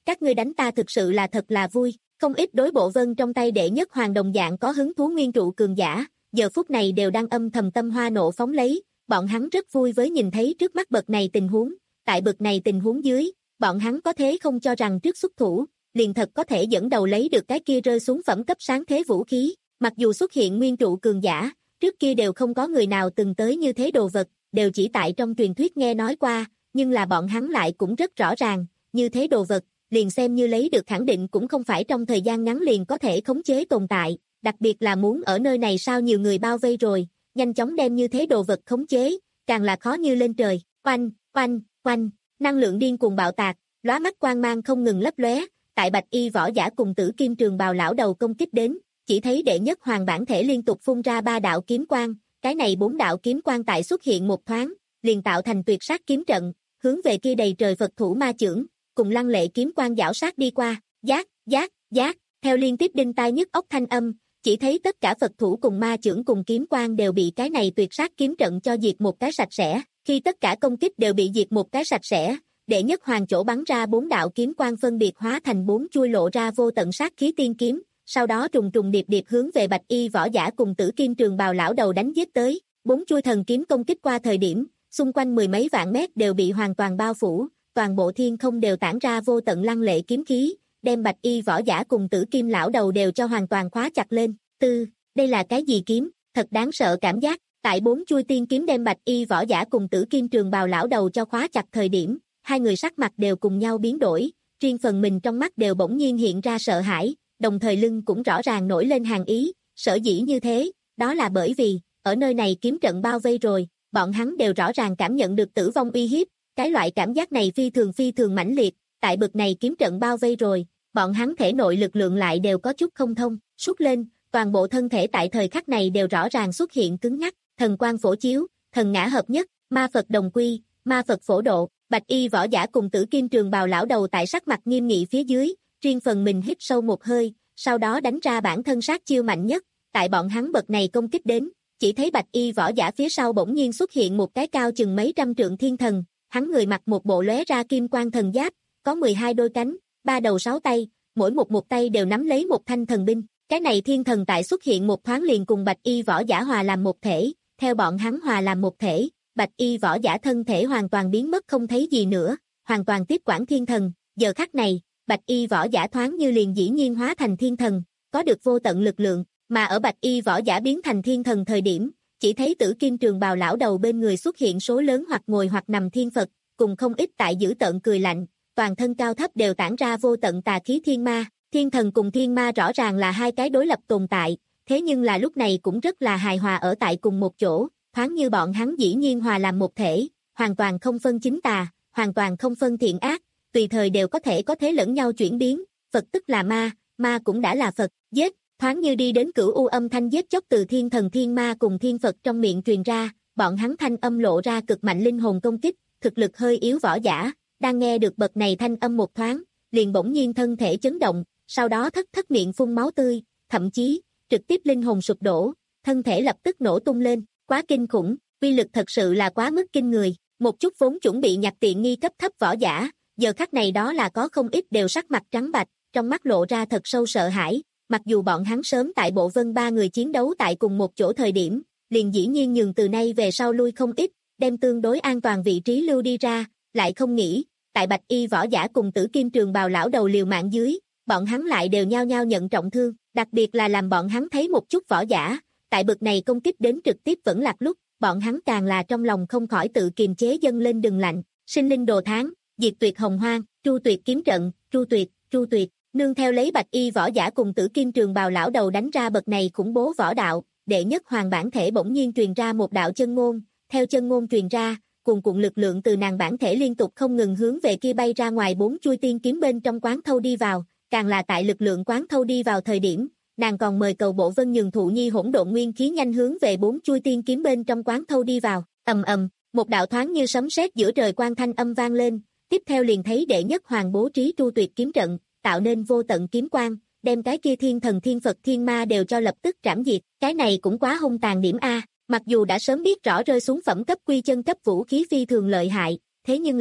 các ngươi đánh ta thực sự là thật là vui, không ít đối bộ vân trong tay đệ nhất hoàng đồng dạng có hứng thú nguyên trụ cường giả, giờ phút này đều đang âm thầm tâm hoa nộ phóng lấy, bọn hắn rất vui với nhìn thấy trước mắt bậc này tình huống, tại bậc này tình huống dưới, bọn hắn có thế không cho rằng trước xuất thủ, liền thật có thể dẫn đầu lấy được cái kia rơi xuống phẩm cấp sáng thế vũ khí, mặc dù xuất hiện nguyên trụ cường giả, trước kia đều không có người nào từng tới như thế đồ vật, đều chỉ tại trong truyền thuyết nghe nói qua, nhưng là bọn hắn lại cũng rất rõ ràng, như thế đồ vật, liền xem như lấy được khẳng định cũng không phải trong thời gian ngắn liền có thể khống chế tồn tại, đặc biệt là muốn ở nơi này sao nhiều người bao vây rồi, nhanh chóng đem như thế đồ vật khống chế, càng là khó như lên trời, oanh, oanh, oanh, năng lượng điên cuồng bạo tạc, lóa mắt quang mang không ngừng lấp lóe, tại bạch y võ giả cùng tử kim trường bào lão đầu công kích đến, chỉ thấy đệ nhất hoàng bản thể liên tục phun ra ba đạo kiếm quang, cái này bốn đạo kiếm quang tại xuất hiện một thoáng, liền tạo thành tuyệt sát kiếm trận, hướng về kia đầy trời Phật thủ ma chưởng, cùng lăng lệ kiếm quang giảo sát đi qua, giác, giác, giác, theo liên tiếp đinh tai nhức óc thanh âm, chỉ thấy tất cả Phật thủ cùng ma chưởng cùng kiếm quang đều bị cái này tuyệt sát kiếm trận cho diệt một cái sạch sẽ, khi tất cả công kích đều bị diệt một cái sạch sẽ, đệ nhất hoàng chỗ bắn ra bốn đạo kiếm quang phân biệt hóa thành bốn chui lộ ra vô tận sát khí tiên kiếm, sau đó trùng trùng điệp điệp hướng về bạch y võ giả cùng tử kim trường bào lão đầu đánh giết tới, bốn chui thần kiếm công kích qua thời điểm, xung quanh mười mấy vạn mét đều bị hoàn toàn bao phủ, toàn bộ thiên không đều tản ra vô tận lăng lệ kiếm khí, đem bạch y võ giả cùng tử kim lão đầu đều cho hoàn toàn khóa chặt lên. Tư, đây là cái gì kiếm, thật đáng sợ cảm giác, tại bốn chui tiên kiếm đem bạch y võ giả cùng tử kim trường bào lão đầu cho khóa chặt thời điểm, hai người sắc mặt đều cùng nhau biến đổi, riêng phần mình trong mắt đều bỗng nhiên hiện ra sợ hãi, đồng thời lưng cũng rõ ràng nổi lên hàn ý, sở dĩ như thế, đó là bởi vì, ở nơi này kiếm trận bao vây rồi, bọn hắn đều rõ ràng cảm nhận được tử vong uy hiếp, cái loại cảm giác này phi thường phi thường mãnh liệt, tại bực này kiếm trận bao vây rồi, bọn hắn thể nội lực lượng lại đều có chút không thông, sút lên, toàn bộ thân thể tại thời khắc này đều rõ ràng xuất hiện cứng nhắc, thần quang phổ chiếu, thần ngã hợp nhất, ma Phật đồng quy, ma Phật phổ độ, bạch y võ giả cùng tử kim trường bào lão đầu tại sắc mặt nghiêm nghị phía dưới, riêng phần mình hít sâu một hơi, sau đó đánh ra bản thân sát chiêu mạnh nhất, tại bọn hắn bậc này công kích đến, chỉ thấy bạch y võ giả phía sau bỗng nhiên xuất hiện một cái cao chừng mấy trăm trượng thiên thần, hắn người mặc một bộ lóe ra kim quang thần giáp, có mười hai đôi cánh, ba đầu sáu tay, mỗi một một tay đều nắm lấy một thanh thần binh, cái này thiên thần tại xuất hiện một thoáng liền cùng bạch y võ giả hòa làm một thể, theo bọn hắn hòa làm một thể, bạch y võ giả thân thể hoàn toàn biến mất không thấy gì nữa, hoàn toàn tiếp quản thiên thần, giờ khắc này, bạch y võ giả thoáng như liền dĩ nhiên hóa thành thiên thần, có được vô tận lực lượng, mà ở bạch y võ giả biến thành thiên thần thời điểm, chỉ thấy tử kim trường bào lão đầu bên người xuất hiện số lớn hoặc ngồi hoặc nằm thiên Phật, cùng không ít tại giữ tợn cười lạnh, toàn thân cao thấp đều tản ra vô tận tà khí thiên ma, thiên thần cùng thiên ma rõ ràng là hai cái đối lập tồn tại, thế nhưng là lúc này cũng rất là hài hòa ở tại cùng một chỗ, thoáng như bọn hắn dĩ nhiên hòa làm một thể, hoàn toàn không phân chính tà, hoàn toàn không phân thiện ác, tùy thời đều có thể có thế lẫn nhau chuyển biến, Phật tức là ma, ma cũng đã là Phật, giết, thoáng như đi đến cửu u âm thanh giết chóc từ thiên thần thiên ma cùng thiên Phật trong miệng truyền ra, bọn hắn thanh âm lộ ra cực mạnh linh hồn công kích, thực lực hơi yếu võ giả, đang nghe được bậc này thanh âm một thoáng, liền bỗng nhiên thân thể chấn động, sau đó thất thất miệng phun máu tươi, thậm chí, trực tiếp linh hồn sụp đổ, thân thể lập tức nổ tung lên, quá kinh khủng, uy lực thật sự là quá mức kinh người, một chút vốn chuẩn bị nhặt tiện nghi cấp thấp võ giả, giờ khắc này đó là có không ít đều sắc mặt trắng bạch, trong mắt lộ ra thật sâu sợ hãi, mặc dù bọn hắn sớm tại bộ vân ba người chiến đấu tại cùng một chỗ thời điểm, liền dĩ nhiên nhường từ nay về sau lui không ít, đem tương đối an toàn vị trí lưu đi ra, lại không nghĩ, tại bạch y võ giả cùng tử kim trường bào lão đầu liều mạng dưới, bọn hắn lại đều nhao nhao nhận trọng thương, đặc biệt là làm bọn hắn thấy một chút võ giả, tại bực này công kích đến trực tiếp vẫn lạc lúc, bọn hắn càng là trong lòng không khỏi tự kiềm chế dâng lên đừng lạnh, sinh linh đồ tháng, diệt tuyệt hồng hoang, tru tuyệt kiếm trận, tru tuyệt, tru tuyệt, nương theo lấy bạch y võ giả cùng tử kim trường bào lão đầu đánh ra bậc này khủng bố võ đạo, đệ nhất hoàng bản thể bỗng nhiên truyền ra một đạo chân ngôn, theo chân ngôn truyền ra, cuồn cuộn lực lượng từ nàng bản thể liên tục không ngừng hướng về kia bay ra ngoài bốn chuôi tiên kiếm bên trong quán thâu đi vào, càng là tại lực lượng quán thâu đi vào thời điểm, nàng còn mời cầu bộ vân nhường thụ nhi hỗn độn nguyên khí nhanh hướng về bốn chuôi tiên kiếm bên trong quán thâu đi vào, ầm ầm, một đạo thoáng như sấm sét giữa trời quang thanh âm vang lên, tiếp theo liền thấy đệ nhất hoàng bố trí tru tuyệt kiếm trận, tạo nên vô tận kiếm quang, đem cái kia thiên thần thiên Phật thiên ma đều cho lập tức trảm diệt, cái này cũng quá hung tàn điểm a. Mặc dù đã sớm biết rõ rơi xuống phẩm cấp quy chân cấp vũ khí phi thường lợi hại, thế nhưng là,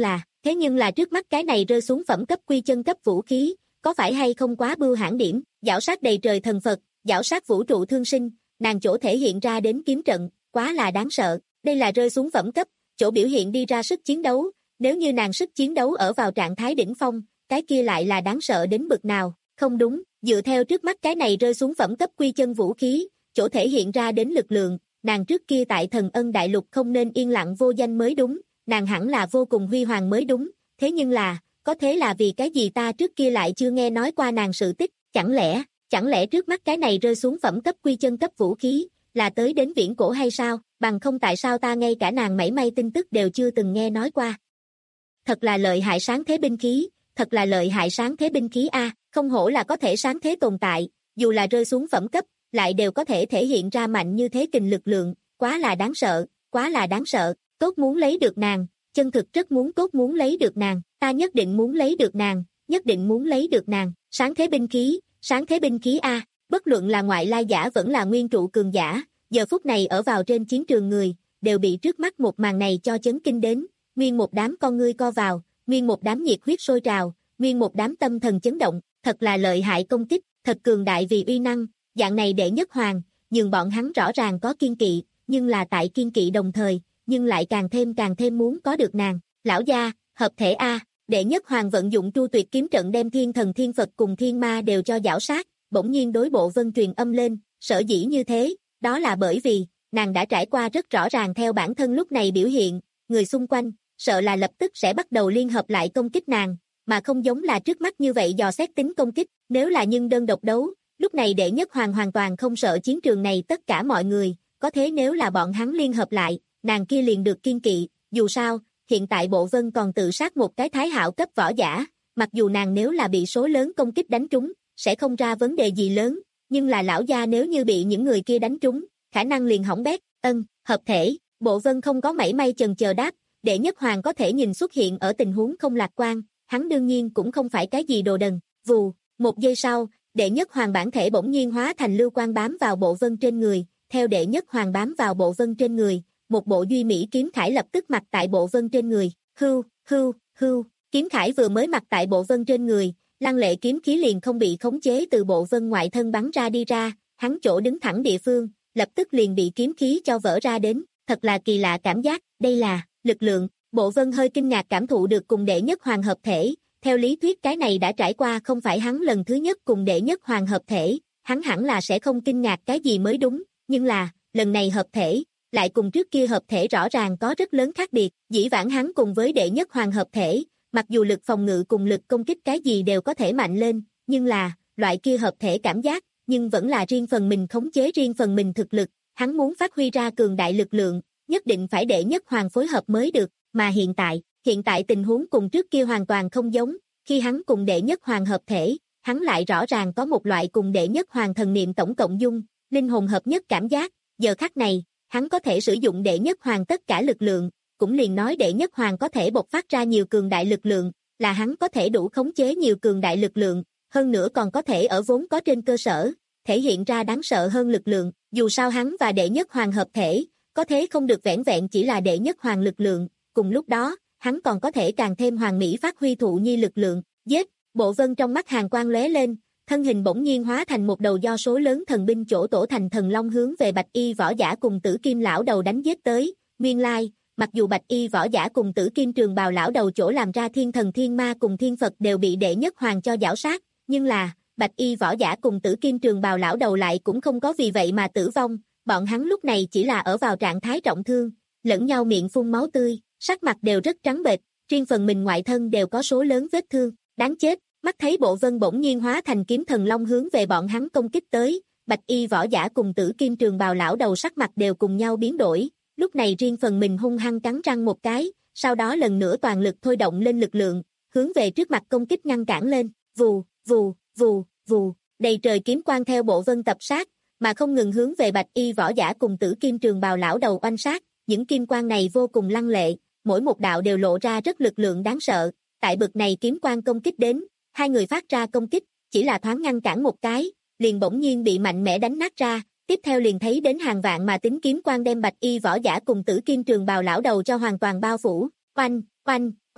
Thế nhưng là trước mắt cái này rơi xuống phẩm cấp quy chân cấp vũ khí, có phải hay không quá bưu hãn điểm, giảo sát đầy trời thần Phật, giảo sát vũ trụ thương sinh, nàng chỗ thể hiện ra đến kiếm trận, quá là đáng sợ, đây là rơi xuống phẩm cấp, chỗ biểu hiện đi ra sức chiến đấu, nếu như nàng sức chiến đấu ở vào trạng thái đỉnh phong, cái kia lại là đáng sợ đến bực nào, không đúng, dựa theo trước mắt cái này rơi xuống phẩm cấp quy chân vũ khí, chỗ thể hiện ra đến lực lượng, nàng trước kia tại Thần Ân Đại Lục không nên yên lặng vô danh mới đúng, nàng hẳn là vô cùng huy hoàng mới đúng, thế nhưng là, có thế là vì cái gì ta trước kia lại chưa nghe nói qua nàng sự tích, chẳng lẽ, chẳng lẽ trước mắt cái này rơi xuống phẩm cấp quy chân cấp vũ khí, là tới đến viễn cổ hay sao, bằng không tại sao ta ngay cả nàng mảy may tin tức đều chưa từng nghe nói qua. Thật là lợi hại sáng thế binh khí, thật là lợi hại sáng thế binh khí a, không hổ là có thể sáng thế tồn tại, dù là rơi xuống phẩm cấp, lại đều có thể thể hiện ra mạnh như thế kình lực lượng, quá là đáng sợ, quá là đáng sợ, tốt muốn lấy được nàng, chân thực rất muốn tốt muốn lấy được nàng, ta nhất định muốn lấy được nàng, nhất định muốn lấy được nàng, sáng thế binh khí, sáng thế binh khí a, bất luận là ngoại lai giả vẫn là nguyên trụ cường giả, giờ phút này ở vào trên chiến trường người, đều bị trước mắt một màn này cho chấn kinh đến, nguyên một đám con ngươi co vào, nguyên một đám nhiệt huyết sôi trào, nguyên một đám tâm thần chấn động, thật là lợi hại công kích, thật cường đại vì uy năng, dạng này đệ nhất hoàng, nhưng bọn hắn rõ ràng có kiên kỵ, nhưng là tại kiên kỵ đồng thời, nhưng lại càng thêm càng thêm muốn có được nàng, lão gia, hợp thể a, đệ nhất hoàng vận dụng tru tuyệt kiếm trận đem thiên thần thiên Phật cùng thiên ma đều cho giảo sát, bỗng nhiên đối Bộ Vân truyền âm lên, sở dĩ như thế, đó là bởi vì, nàng đã trải qua rất rõ ràng theo bản thân lúc này biểu hiện, người xung quanh, sợ là lập tức sẽ bắt đầu liên hợp lại công kích nàng, mà không giống là trước mắt như vậy dò xét tính công kích, nếu là nhân đơn độc đấu, lúc này đệ nhất hoàng hoàn toàn không sợ chiến trường này tất cả mọi người, có thế nếu là bọn hắn liên hợp lại, nàng kia liền được kiên kỵ, dù sao, hiện tại Bộ Vân còn tự sát một cái thái hạo cấp võ giả, mặc dù nàng nếu là bị số lớn công kích đánh trúng, sẽ không ra vấn đề gì lớn, nhưng là lão gia nếu như bị những người kia đánh trúng, khả năng liền hỏng bét, ân, hợp thể, Bộ Vân không có mảy may chần chờ đáp, đệ nhất hoàng có thể nhìn xuất hiện ở tình huống không lạc quan, hắn đương nhiên cũng không phải cái gì đồ đần, vù, một giây sau, đệ nhất hoàng bản thể bỗng nhiên hóa thành lưu quang bám vào Bộ Vân trên người, theo đệ nhất hoàng bám vào Bộ Vân trên người, một bộ duy mỹ kiếm khải lập tức mặc tại Bộ Vân trên người, hưu, hưu, hưu, kiếm khải vừa mới mặc tại Bộ Vân trên người, lăng lệ kiếm khí liền không bị khống chế từ Bộ Vân ngoại thân bắn ra đi ra, hắn chỗ đứng thẳng địa phương, lập tức liền bị kiếm khí cho vỡ ra đến, thật là kỳ lạ cảm giác, đây là lực lượng, Bộ Vân hơi kinh ngạc cảm thụ được cùng đệ nhất hoàng hợp thể, theo lý thuyết cái này đã trải qua không phải hắn lần thứ nhất cùng đệ nhất hoàng hợp thể, hắn hẳn là sẽ không kinh ngạc cái gì mới đúng, nhưng là, lần này hợp thể, lại cùng trước kia hợp thể rõ ràng có rất lớn khác biệt, dĩ vãng hắn cùng với đệ nhất hoàng hợp thể, mặc dù lực phòng ngự cùng lực công kích cái gì đều có thể mạnh lên, nhưng là, loại kia hợp thể cảm giác, nhưng vẫn là riêng phần mình khống chế riêng phần mình thực lực, hắn muốn phát huy ra cường đại lực lượng, nhất định phải đệ nhất hoàng phối hợp mới được, mà hiện tại, hiện tại tình huống cùng trước kia hoàn toàn không giống, khi hắn cùng đệ nhất hoàng hợp thể, hắn lại rõ ràng có một loại cùng đệ nhất hoàng thần niệm tổng cộng dung, linh hồn hợp nhất cảm giác, giờ khắc này, hắn có thể sử dụng đệ nhất hoàng tất cả lực lượng, cũng liền nói đệ nhất hoàng có thể bộc phát ra nhiều cường đại lực lượng, là hắn có thể đủ khống chế nhiều cường đại lực lượng, hơn nữa còn có thể ở vốn có trên cơ sở, thể hiện ra đáng sợ hơn lực lượng, dù sao hắn và đệ nhất hoàng hợp thể, có thế không được vẻn vẹn chỉ là đệ nhất hoàng lực lượng, cùng lúc đó, hắn còn có thể càng thêm hoàn mỹ phát huy thụ nhi lực lượng, giết, Bộ Vân trong mắt hàn quang lóe lên, thân hình bỗng nhiên hóa thành một đầu do số lớn thần binh chỗ tổ thành thần long hướng về Bạch Y võ giả cùng Tử Kim lão đầu đánh giết tới, nguyên lai, mặc dù Bạch Y võ giả cùng Tử Kim trường bào lão đầu chỗ làm ra thiên thần thiên ma cùng thiên Phật đều bị đệ nhất hoàng cho giảo sát, nhưng là, Bạch Y võ giả cùng Tử Kim trường bào lão đầu lại cũng không có vì vậy mà tử vong, bọn hắn lúc này chỉ là ở vào trạng thái trọng thương, lẫn nhau miệng phun máu tươi, sắc mặt đều rất trắng bệch, riêng phần mình ngoại thân đều có số lớn vết thương, đáng chết, mắt thấy Bộ Vân bỗng nhiên hóa thành kiếm thần long hướng về bọn hắn công kích tới, Bạch Y võ giả cùng Tử Kim trường bào lão đầu sắc mặt đều cùng nhau biến đổi, lúc này riêng phần mình hung hăng cắn răng một cái, sau đó lần nữa toàn lực thôi động lên lực lượng, hướng về trước mặt công kích ngăn cản lên, vù, vù, vù, vù, đầy trời kiếm quang theo Bộ Vân tập sát, mà không ngừng hướng về Bạch Y võ giả cùng Tử Kim trường bào lão đầu oanh sát, những kim quang này vô cùng lăng lệ, mỗi một đạo đều lộ ra rất lực lượng đáng sợ, tại bực này kiếm quang công kích đến, hai người phát ra công kích, chỉ là thoáng ngăn cản một cái, liền bỗng nhiên bị mạnh mẽ đánh nát ra, tiếp theo liền thấy đến hàng vạn mà tính kiếm quang đem Bạch Y võ giả cùng Tử Kim trường bào lão đầu cho hoàn toàn bao phủ, oanh, oanh, oanh,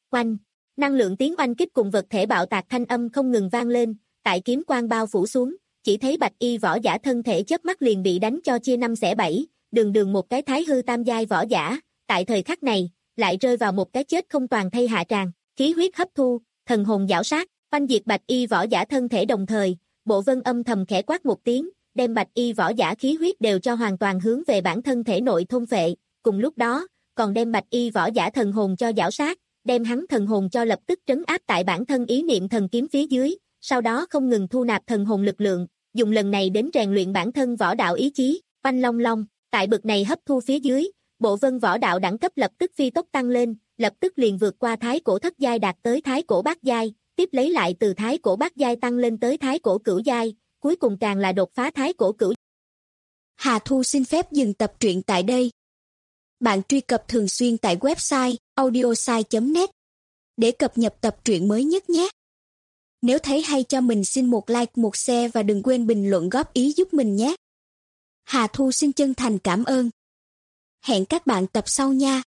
Oanh, năng lượng tiếng oanh kích cùng vật thể bạo tạc thanh âm không ngừng vang lên, tại kiếm quang bao phủ xuống, chỉ thấy bạch y võ giả thân thể chớp mắt liền bị đánh cho chia năm xẻ bảy, đường đường một cái thái hư tam giai võ giả, tại thời khắc này, lại rơi vào một cái chết không toàn thây hạ tràng, khí huyết hấp thu, thần hồn giảo sát, oanh diệt bạch y võ giả thân thể đồng thời, Bộ Vân âm thầm khẽ quát một tiếng, đem bạch y võ giả khí huyết đều cho hoàn toàn hướng về bản thân thể nội thôn phệ, cùng lúc đó, còn đem bạch y võ giả thần hồn cho giảo sát, đem hắn thần hồn cho lập tức trấn áp tại bản thân ý niệm thần kiếm phía dưới, sau đó không ngừng thu nạp thần hồn lực lượng, dùng lần này đến rèn luyện bản thân võ đạo ý chí, oanh long long, tại bực này hấp thu phía dưới, Bộ Vân võ đạo đẳng cấp lập tức phi tốc tăng lên, lập tức liền vượt qua thái cổ thất giai đạt tới thái cổ bát giai, tiếp lấy lại từ thái cổ bát giai tăng lên tới thái cổ cửu giai, cuối cùng càng là đột phá thái cổ cửu. Hà Thu xin phép dừng tập truyện tại đây. Bạn truy cập thường xuyên tại website audiosai chấm net để cập nhật tập truyện mới nhất nhé. Nếu thấy hay cho mình xin một like, một share và đừng quên bình luận góp ý giúp mình nhé. Hà Thu xin chân thành cảm ơn. Hẹn các bạn tập sau nha.